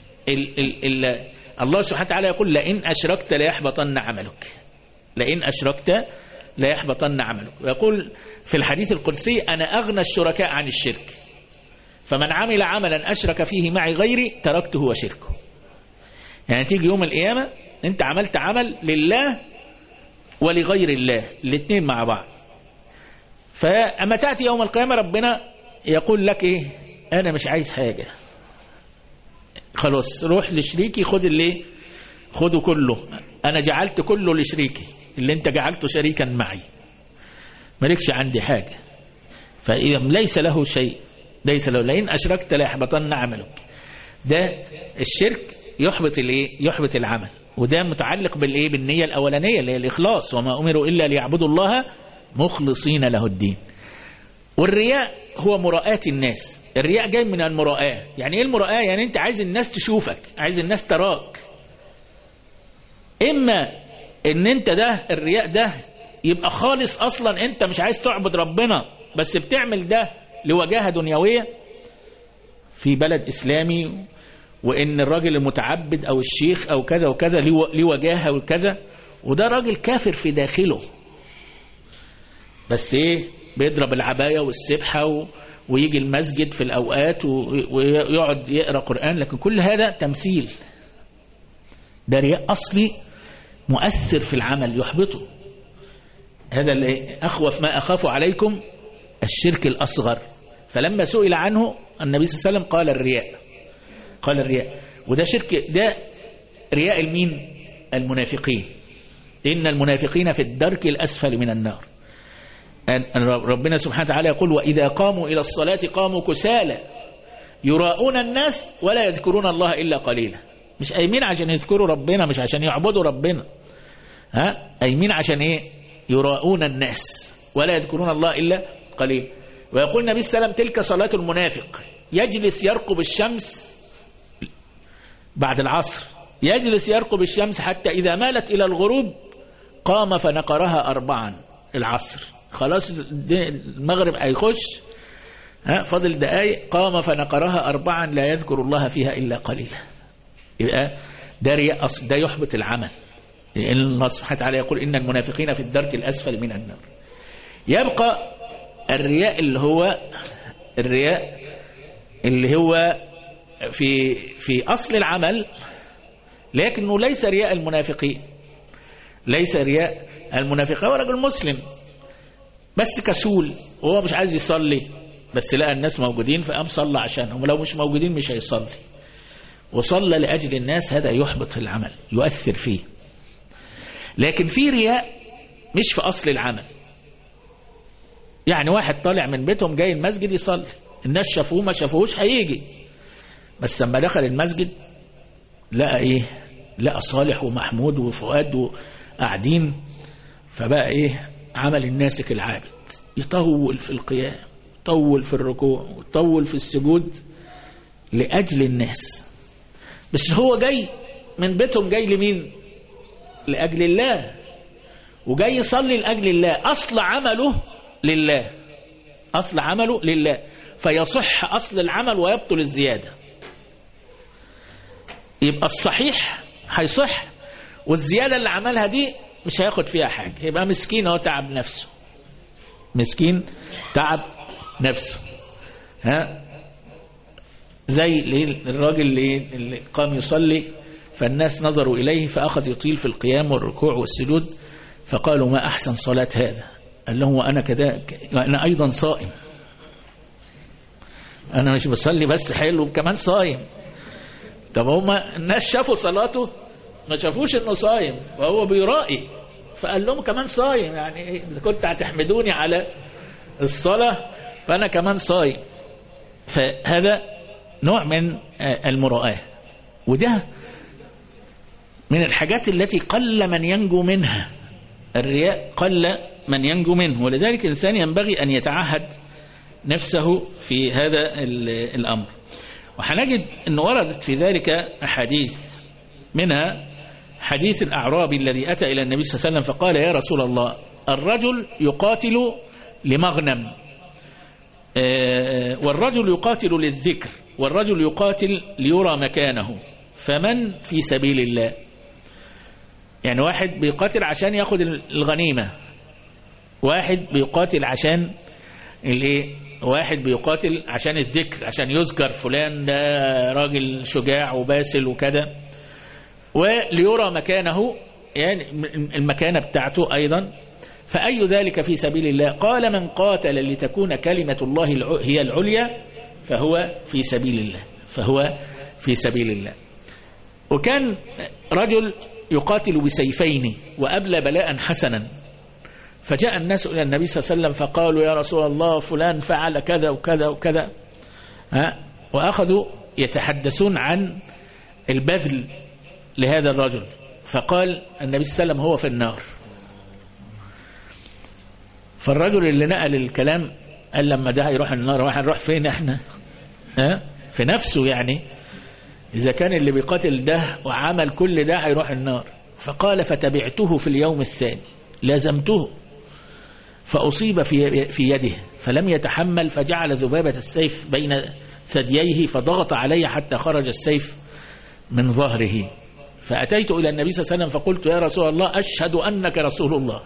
الله سبحانه وتعالى يقول لئن أشركت ليحبطن عملك، لئن أشركت ليحبطن عملك. ويقول في الحديث القدسي أنا أغنى الشركاء عن الشرك، فمن عمل عملا أشرك فيه معي غيري تركته وشركه. يعني تيجي يوم القيامة أنت عملت عمل لله ولغير الله الاثنين مع بعض، فأما تأتي يوم القيامة ربنا يقول لك إيه؟ أنا مش عايز حاجة، خلاص روح لشريكي خده كله، أنا جعلت كله لشريكي اللي أنت جعلته شريكا معي، مالكش عندي حاجة. فإذا ليس له شيء، ليس له لئن أشركت ليحبطن عملك. ده الشرك يحبط العمل، وده متعلق بالنية الأولانية اللي هي الإخلاص، وما أمروا إلا ليعبدوا الله مخلصين له الدين. والرياء هو مراءة الناس. الرياء جاي من المراءة. يعني ايه المراءة؟ يعني انت عايز الناس تشوفك، عايز الناس تراك. اما ان انت ده الرياء ده يبقى خالص، اصلا انت مش عايز تعبد ربنا بس بتعمل ده لوجاهة دنيوية في بلد اسلامي، وان الراجل المتعبد او الشيخ او كذا وكذا لوجاهة وكذا، وده راجل كافر في داخله، بس ايه بيضرب العباية والسبحة ويجي المسجد في الأوقات ويقعد يقرأ قرآن، لكن كل هذا تمثيل. ده رياء أصلي مؤثر في العمل يحبطه. هذا اللي أخوف ما أخاف عليكم الشرك الأصغر. فلما سئل عنه النبي صلى الله عليه وسلم قال الرياء. وده شرك، ده رياء المين؟ المنافقين. إن المنافقين في الدرك الأسفل من النار. ربنا سبحانه وتعالى يقول وإذا قاموا إلى الصلاة قاموا كسالى يراؤون الناس ولا يذكرون الله إلا قليلا. مش قايمين عشان يذكروا ربنا، مش عشان يعبدوا ربنا، قايمين عشان ايه؟ يراؤون الناس ولا يذكرون الله إلا قليلا. ويقول النبي صلى الله عليه وسلم تلك صلاة المنافق، يجلس يرقب الشمس بعد العصر، يجلس يرقب الشمس حتى إذا مالت إلى الغروب قام فنقرها 4 العصر، خلاص المغرب هيخش، فاضل دقايق، قام فنقرها 4 لا يذكر الله فيها إلا قليلا. يبقى ده رياء أصل، ده يحبط العمل. لأن الله سبحانه وتعالى يقول إن المنافقين في الدرك الأسفل من النار. يبقى الرياء اللي هو في أصل العمل، لكنه ليس رياء المنافقين، ليس رياء المنافقين. هو رجل مسلم بس كسول، وهو مش عايز يصلي، بس لقى الناس موجودين فقام صلى عشانهم، ولو مش موجودين مش هيصلي، وصلى لأجل الناس. هذا يحبط العمل، يؤثر فيه. لكن في رياء مش في أصل العمل. يعني واحد طالع من بيتهم جاي المسجد يصلي، الناس شافوه ما شافوهوش هيجي، بس لما دخل المسجد لقى ايه؟ لقى صالح ومحمود وفؤاد وقاعدين، فبقى ايه؟ عمل الناسك العابد، يطول في القيام، يطول في الركوع، يطول في السجود لأجل الناس. بس هو جاي من بيتهم، جاي لمين؟ لأجل الله، وجاي يصلي لأجل الله. أصل عمله لله، أصل عمله لله، فيصح أصل العمل ويبطل الزيادة. يبقى الصحيح هيصح، والزيادة اللي عملها دي مش هياخد فيها حاجة، يبقى مسكين هو تعب نفسه، مسكين تعب نفسه. زي الراجل اللي قام يصلي فالناس نظروا إليه فأخذ يطيل في القيام والركوع والسجود، فقالوا ما أحسن صلاة هذا. قال لهم وأنا كذلك، أنا أيضا صائم، أنا مش بصلي بس حلو كمان صائم. طب هما الناس شافوا صلاته ما شافوش إنه صائم وهو بيرائي، فقال لهم كمان صائم. يعني إذا كنت هتحمدوني على الصلاة فأنا كمان صائم. فهذا نوع من المراءة، وده من الحاجات التي قل من ينجو منها. الرياء قل من ينجو منه، ولذلك الإنسان ينبغي أن يتعهد نفسه في هذا الأمر. وحنجد أن وردت في ذلك أحاديث، منها حديث الأعرابي الذي أتى إلى النبي صلى الله عليه وسلم فقال: يا رسول الله، الرجل يقاتل لمغنم، والرجل يقاتل للذكر، والرجل يقاتل ليرى مكانه، فمن في سبيل الله؟ يعني واحد بيقاتل عشان ياخد الغنيمة، واحد بيقاتل عشان الايه، واحد بيقاتل عشان الذكر، عشان يذكر فلان ده راجل شجاع وباسل وكذا، وليرى مكانه، يعني المكانة بتاعته أيضا. فأي ذلك في سبيل الله؟ قال: من قاتل لتكون كلمة الله هي العليا فهو في سبيل الله، فهو في سبيل الله. وكان رجل يقاتل بسيفين وأبلى بلاء حسنا، فجاء الناس إلى النبي صلى الله عليه وسلم فقالوا: يا رسول الله، فلان فعل كذا وكذا وكذا، وأخذوا يتحدثون عن البذل لهذا الرجل. فقال النبي صلى الله عليه وسلم: هو في النار. فالرجل اللي نقل الكلام قال: لما ده يروح النار واحد نروح فين احنا؟ في نفسه، يعني إذا كان اللي بيقاتل ده وعمل كل ده هيروح النار. فقال: فتبعته في اليوم الثاني، لازمته، فأصيب في يده فلم يتحمل، فجعل ذبابة السيف بين ثدييه فضغط عليه حتى خرج السيف من ظهره. فأتيت إلى النبي صلى الله عليه وسلم فقلت: يا رسول الله، أشهد أنك رسول الله.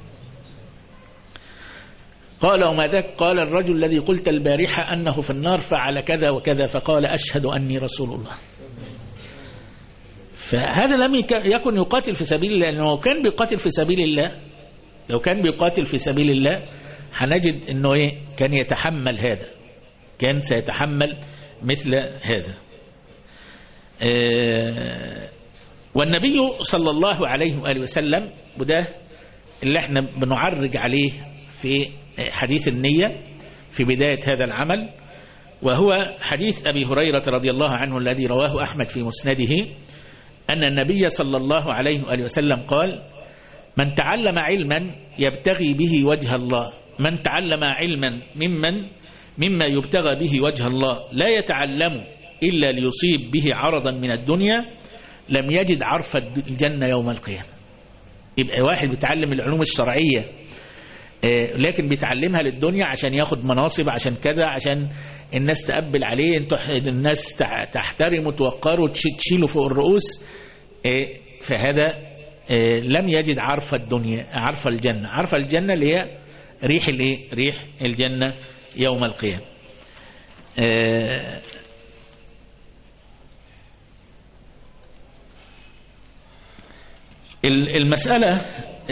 قال: وما ذاك؟ قال: الرجل الذي قلت البارحة أنه في النار فعل كذا وكذا. فقال: أشهد أني رسول الله. فهذا لم يكن يقاتل في سبيل الله، لأنه كان بيقاتل في سبيل الله، لو كان بيقاتل في سبيل الله هنجد أنه إيه؟ كان يتحمل هذا، كان سيتحمل مثل هذا. والنبي صلى الله عليه وآله وسلم، وده اللي احنا بنعرج عليه في حديث النية في بداية هذا العمل، وهو حديث أبي هريرة رضي الله عنه الذي رواه أحمد في مسنده، أن النبي صلى الله عليه وآله وسلم قال: من تعلم علما يبتغي به وجه الله، من تعلم علما مما يبتغى به وجه الله لا يتعلم إلا ليصيب به عرضا من الدنيا لم يجد عرف الجنة يوم القيامة. يبقى واحد بيتعلم العلوم الشرعية لكن بيتعلمها للدنيا عشان ياخد مناصب، عشان كذا، عشان الناس تقبل عليه، الناس تحترمه وتوقره وتشيله فوق الرؤوس، فهذا لم يجد عرف الدنيا، عرف الجنة. عرف الجنة اللي هي ريح الايه؟ ريح الجنة يوم القيامة. المسألة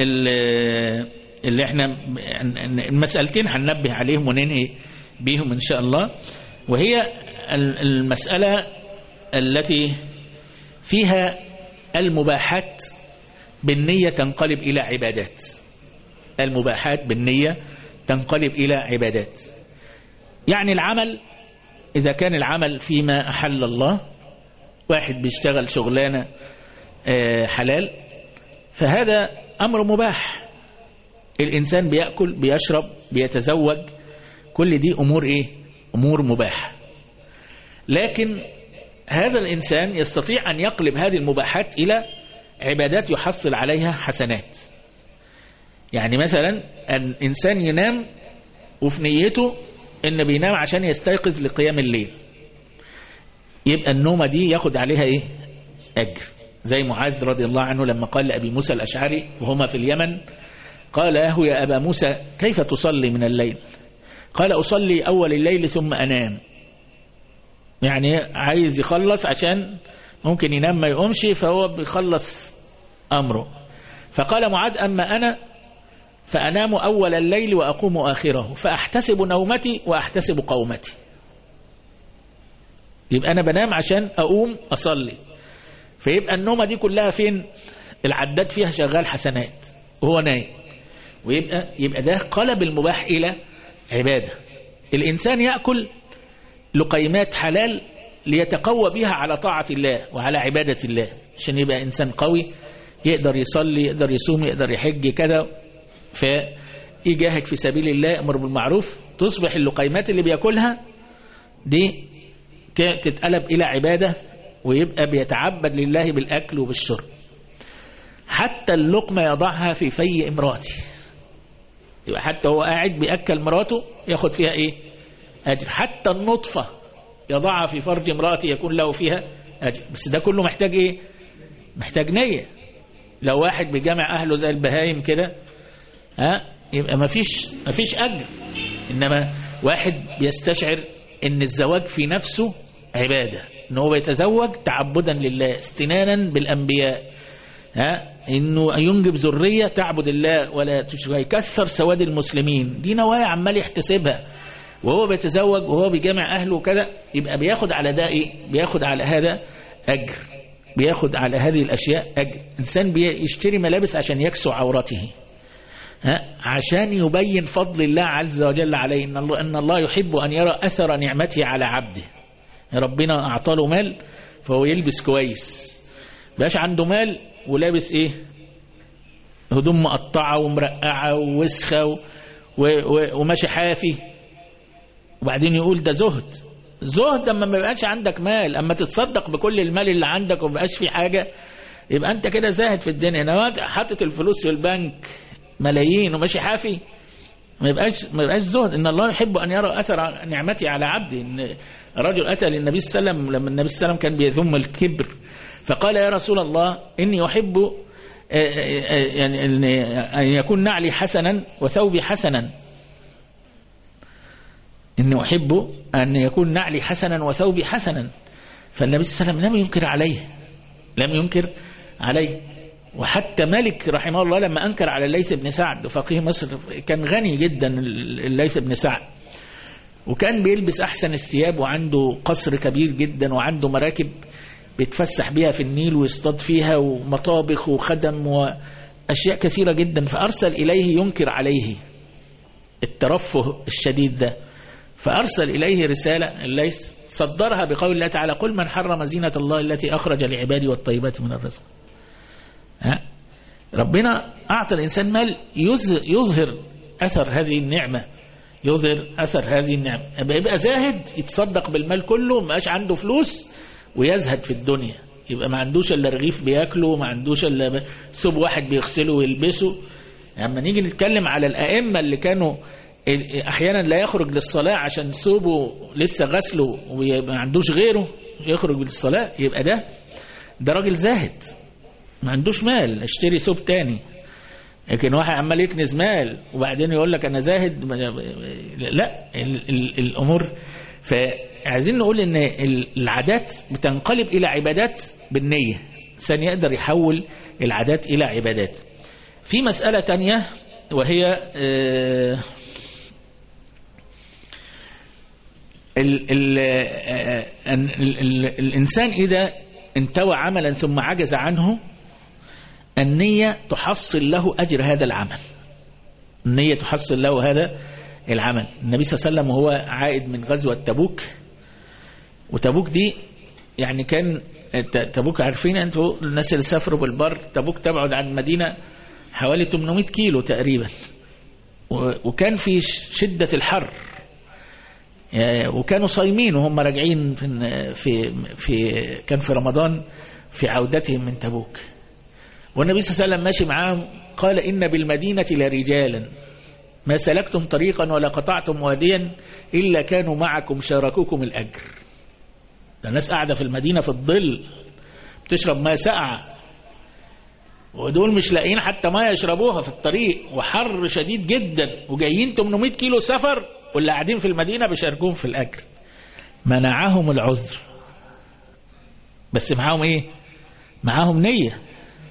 اللي احنا المسألتين هننبه عليهم وننهي بيهم ان شاء الله، وهي المسألة التي فيها المباحات بالنية تنقلب إلى عبادات. المباحات بالنية تنقلب إلى عبادات. يعني العمل إذا كان العمل فيما أحل الله، واحد بيشتغل شغلانة حلال، فهذا أمر مباح. الإنسان بيأكل، بيشرب، بيتزوج، كل دي أمور إيه؟ أمور مباح. لكن هذا الإنسان يستطيع أن يقلب هذه المباحات إلى عبادات يحصل عليها حسنات. يعني مثلا الإنسان ينام وفي نيته إن بينام عشان يستيقظ لقيام الليل، يبقى النومة دي ياخد عليها إيه؟ أجر. زي معاذ رضي الله عنه لما قال لأبي موسى الأشعري وهما في اليمن، قال له: يا أبا موسى كيف تصلي من الليل؟ قال: أصلي أول الليل ثم أنام. يعني عايز يخلص عشان ممكن ينام ما يقومش، فهو بيخلص أمره. فقال معاذ: أما أنا فأنام أول الليل وأقوم آخره، فأحتسب نومتي وأحتسب قومتي. يبقى أنا بنام عشان أقوم أصلي، فيبقى النومة دي كلها فين؟ العداد فيها شغال حسنات وهو نايم، ويبقى ده قلب المباح إلى عبادة. الإنسان يأكل لقيمات حلال ليتقوى بها على طاعة الله وعلى عبادة الله، عشان يبقى إنسان قوي يقدر يصلي، يقدر يصوم، يقدر يحج كذا، فيجاهد في سبيل الله، أمر بالمعروف. تصبح اللقيمات اللي بيأكلها دي تتقلب إلى عبادة، ويبقى بيتعبد لله بالأكل وبالشرب. حتى اللقمة يضعها في في امراته، يبقى حتى هو قاعد بيأكل مراته ياخد فيها إيه؟ أجر. حتى النطفة يضعها في فرج امراته يكون له فيها أجر. بس ده كله محتاج إيه؟ محتاج نية. لو واحد بيجمع أهله زي البهايم كده يبقى مفيش أجر. إنما واحد بيستشعر إن الزواج في نفسه عبادة، إنه هو يتزوج تعبدا لله استنانا بالأنبياء، إنه ينجب ذرية تعبد الله ولا تشرك، يكثر سواد المسلمين، دي نوايا عمال يحتسبها وهو بيتزوج وهو بيجمع أهله وكذا. يبقى بياخد على ده إيه؟ بياخد على هذا أجر، بياخد على هذه الأشياء أجر. إنسان بيشتري ملابس عشان يكسو عورته، عشان يبين فضل الله عز وجل عليه، إن الله يحب أن يرى أثر نعمته على عبده. ربنا أعطاله مال فهو يلبس كويس، بقاش عنده مال ولابس إيه؟ هدوم مقطعة ومرقعة ووسخة وماشي حافي، وبعدين يقول ده زهد اما ما يبقاش عندك مال. اما تتصدق بكل المال اللي عندك وما بقاش في حاجة، يبقى انت كده زاهد في الدنيا. انما حاطط الفلوس في البنك ملايين وماشي حافي، ما يبقاش زهد. ان الله يحب ان يرى اثر نعمته على عبده. ان رجل اتى للنبي صلى الله عليه وسلم لما النبي صلى الله عليه وسلم كان بيذم الكبر، فقال يا رسول الله اني احب يعني ان يكون نعلي حسنا وثوبي حسنا، إني أحب أن يكون نعلي حسنا وثوبي حسنا. فالنبي صلى الله عليه وسلم لم ينكر عليه. وحتى مالك رحمه الله لما أنكر على الليث بن سعد فقيه مصر، كان غني جدا الليث بن سعد، وكان بيلبس أحسن الثياب، وعنده قصر كبير جدا، وعنده مراكب بيتفسح بيها في النيل ويصطاد فيها، ومطابخ وخدم وأشياء كثيرة جدا. فأرسل إليه ينكر عليه الترفه الشديد ده، فأرسل إليه رسالة الليث صدرها بقول الله تعالى قل من حرم زينة الله التي أخرج لعبادي والطيبات من الرزق. ربنا أعطى الإنسان مال يظهر أثر هذه النعمة، يبقى زاهد، يتصدق بالمال كله، ما عنده فلوس ويزهد في الدنيا، يبقى ما عندوش إلا رغيف بياكله، ما عندوش إلا ثوب واحد بيغسله ويلبسه. لما نيجي نتكلم على الأئمة اللي كانوا احيانا لا يخرج للصلاة عشان ثوبه لسه غسله وما عندوش غيره يخرج للصلاة، يبقى ده راجل زاهد ما عندوش مال اشتري ثوب تاني. لكن واحد عمال يكنز مال وبعدين يقول لك انا زاهد، لا الامور. فعايزين نقول ان العادات بتنقلب الى عبادات بالنية، الانسان يقدر يحول العادات الى عبادات. في مسألة تانية وهي الإنسان إذا انتوى عملا ثم عجز عنه، النية تحصل له أجر هذا العمل، النية تحصل له هذا العمل. النبي صلى الله عليه وسلم وهو عائد من غزوة تبوك، وتبوك دي يعني كان تبوك عارفين أنتوا الناس اللي سافروا بالبر، تبوك تبعد عن المدينة حوالي 800 كيلو تقريبا، وكان في شدة الحر، وكانوا صايمين وهم راجعين كان في رمضان في عودتهم من تبوك. والنبي صلى الله عليه وسلم ماشي معاهم قال إن بالمدينة لرجالا ما سلكتم طريقا ولا قطعتم واديا إلا كانوا معكم شاركوكم الأجر. الناس قاعدة في المدينة في الظل بتشرب ماء ساقعة، ودول مش لاقيين حتى ماء يشربوها في الطريق، وحر شديد جدا، وجايين 800 كيلو سفر، واللي قاعدين في المدينة بيشاركوهم في الأجر. منعهم العذر، بس معاهم ايه؟ معاهم نية.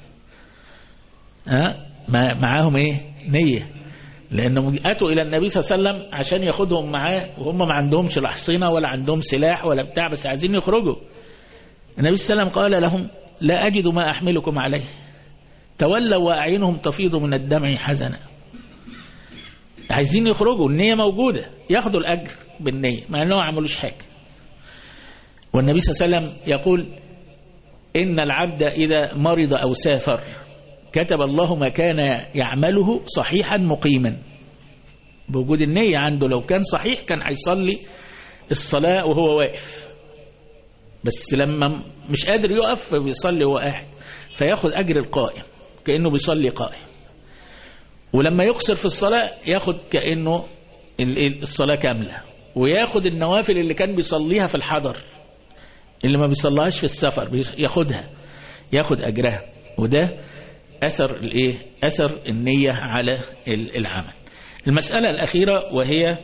معاهم ايه؟ نية. لأنهم أتوا إلى النبي صلى الله عليه وسلم عشان ياخدهم معاه، وهم ما عندهمش لا حصينة ولا عندهم سلاح ولا بتاع، بس عايزين يخرجوا. النبي صلى الله عليه وسلم قال لهم لا أجد ما أحملكم عليه. تولوا وأعينهم تفيض من الدمع حزنا. عايزين يخرجوا، النية موجودة، ياخدوا الأجر بالنية مع أنهم ما عملوش حاجة. والنبي صلى الله عليه وسلم يقول إن العبد إذا مرض أو سافر كتب الله ما كان يعمله صحيحا مقيما، بوجود النية عنده. لو كان صحيح كان هيصلي الصلاة وهو واقف، بس لما مش قادر يقف بيصلي وهو قاعد، فياخد أجر القائم كأنه بيصلي قائم. ولما يقصر في الصلاة ياخد كأنه الصلاة كاملة، وياخد النوافل اللي كان بيصليها في الحضر اللي ما بيصليهاش في السفر ياخدها، ياخد أجرها. وده أثر أثر النية على العمل. المسألة الأخيرة وهي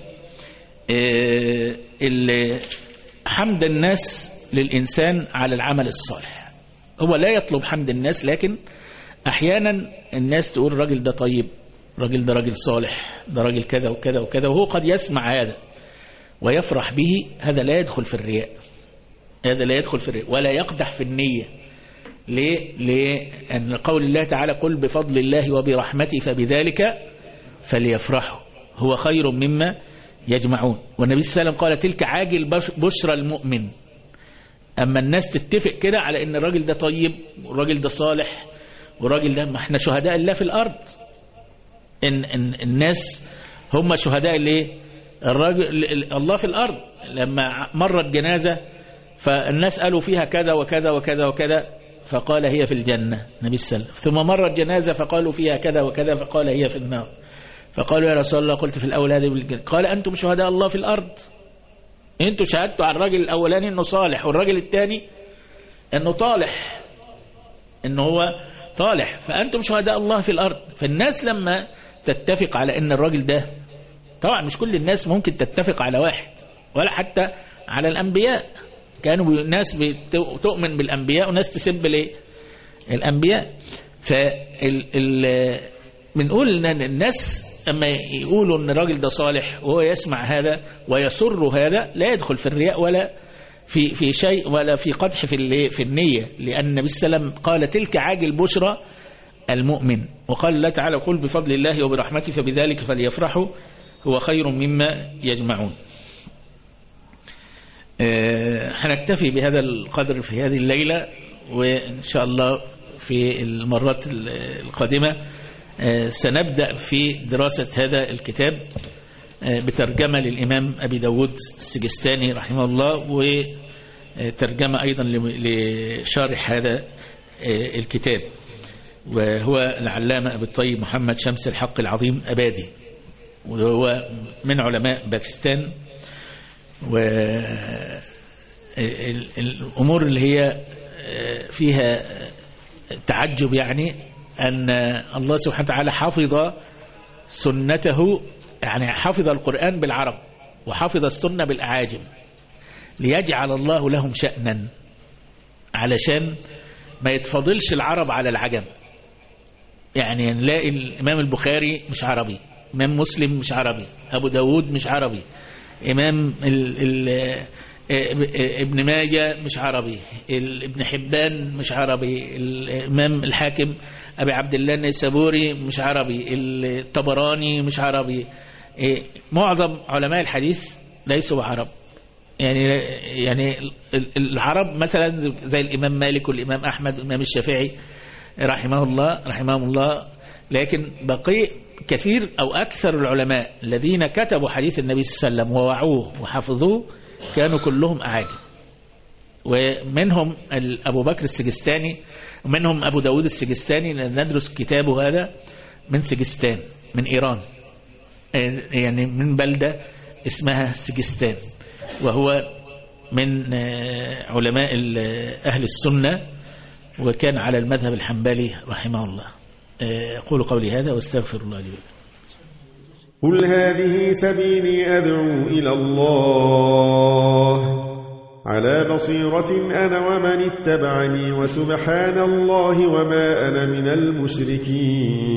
حمد الناس للإنسان على العمل الصالح. هو لا يطلب حمد الناس، لكن أحيانا الناس تقول الراجل ده طيب، الراجل ده راجل صالح، ده راجل كذا وكذا وكذا، وهو قد يسمع هذا ويفرح به. هذا لا يدخل في الرياء، هذا لا يدخل في الرياء ولا يقدح في النية. ليه؟ لأن قول الله تعالى قل بفضل الله وبرحمته فبذلك فليفرحوا هو خير مما يجمعون. والنبي صلى الله عليه وسلم قال تلك عاجل بشرى المؤمن. أما الناس تتفق كده على أن الراجل ده طيب والراجل ده صالح والراجل ده، ما احنا شهداء الله في الأرض. إن الناس هم شهداء الله في الأرض. لما مرت جنازة فالناس قالوا فيها كذا وكذا وكذا وكذا فقال هي في الجنة النبي صلى الله عليه وسلم. ثم مرت جنازة فقالوا فيها كذا وكذا فقال هي في النار. فقالوا يا رسول الله قلت في الأول هذه بالجنة. قال أنتم شهداء الله في الأرض، أنتم شهدتوا على الراجل الأولاني أنه صالح والراجل الثاني أنه طالح، أنه هو طالح، فأنتم شهداء الله في الأرض. فالناس لما تتفق على أن الراجل ده، طبعا مش كل الناس ممكن تتفق على واحد ولا حتى على الأنبياء. كانوا ناس تؤمن بالأنبياء وناس تسب الأنبياء. بنقول أن الناس أما يقولوا أن الراجل ده صالح وهو يسمع هذا ويسر هذا، لا يدخل في الرياء ولا في شيء ولا في قدح في النية. لأن النبي صلى الله عليه وسلم قال تلك عاجل بشرى المؤمن. وقال الله تعالى قل بفضل الله وبرحمته فبذلك فليفرحوا هو خير مما يجمعون. هنكتفي بهذا القدر في هذه الليلة، وإن شاء الله في المرات القادمة سنبدأ في دراسة هذا الكتاب بترجمة للإمام أبي داود السجستاني رحمه الله، وترجمة أيضا لشارح هذا الكتاب، وهو العلامة أبي الطيب محمد شمس الحق العظيم أبادي، وهو من علماء باكستان. والأمور اللي هي فيها تعجب يعني أن الله سبحانه وتعالى حفظ سنته، يعني حفظ القرآن بالعرب وحفظ السنة بالأعاجم ليجعل الله لهم شأنا، علشان ما يتفضلش العرب على العجم. يعني نلاقي الإمام البخاري مش عربي، إمام مسلم مش عربي، أبو داود مش عربي، إمام ابن ماجه مش عربي، ابن حبان مش عربي، الإمام الحاكم أبي عبد الله النيسابوري مش عربي، الطبراني مش عربي. معظم علماء الحديث ليسوا عرب. يعني العرب مثلا زي الإمام مالك والإمام أحمد والإمام الشافعي رحمهم الله، لكن بقي كثير أو أكثر العلماء الذين كتبوا حديث النبي صلى الله عليه وسلم ووعوه وحفظوه كانوا كلهم أعاجم. ومنهم أبو بكر السجستاني، ومنهم أبو داود السجستاني، ندرس كتابه هذا من سجستان، من إيران، يعني من بلدة اسمها سجستان، وهو من علماء أهل السنة، وكان على المذهب الحنبلي رحمه الله. أقول قولي هذا واستغفر الله لي. قل هذه سبيلي أدعو إلى الله على بصيرة أنا ومن اتبعني، وسبحان الله وما أنا من المشركين.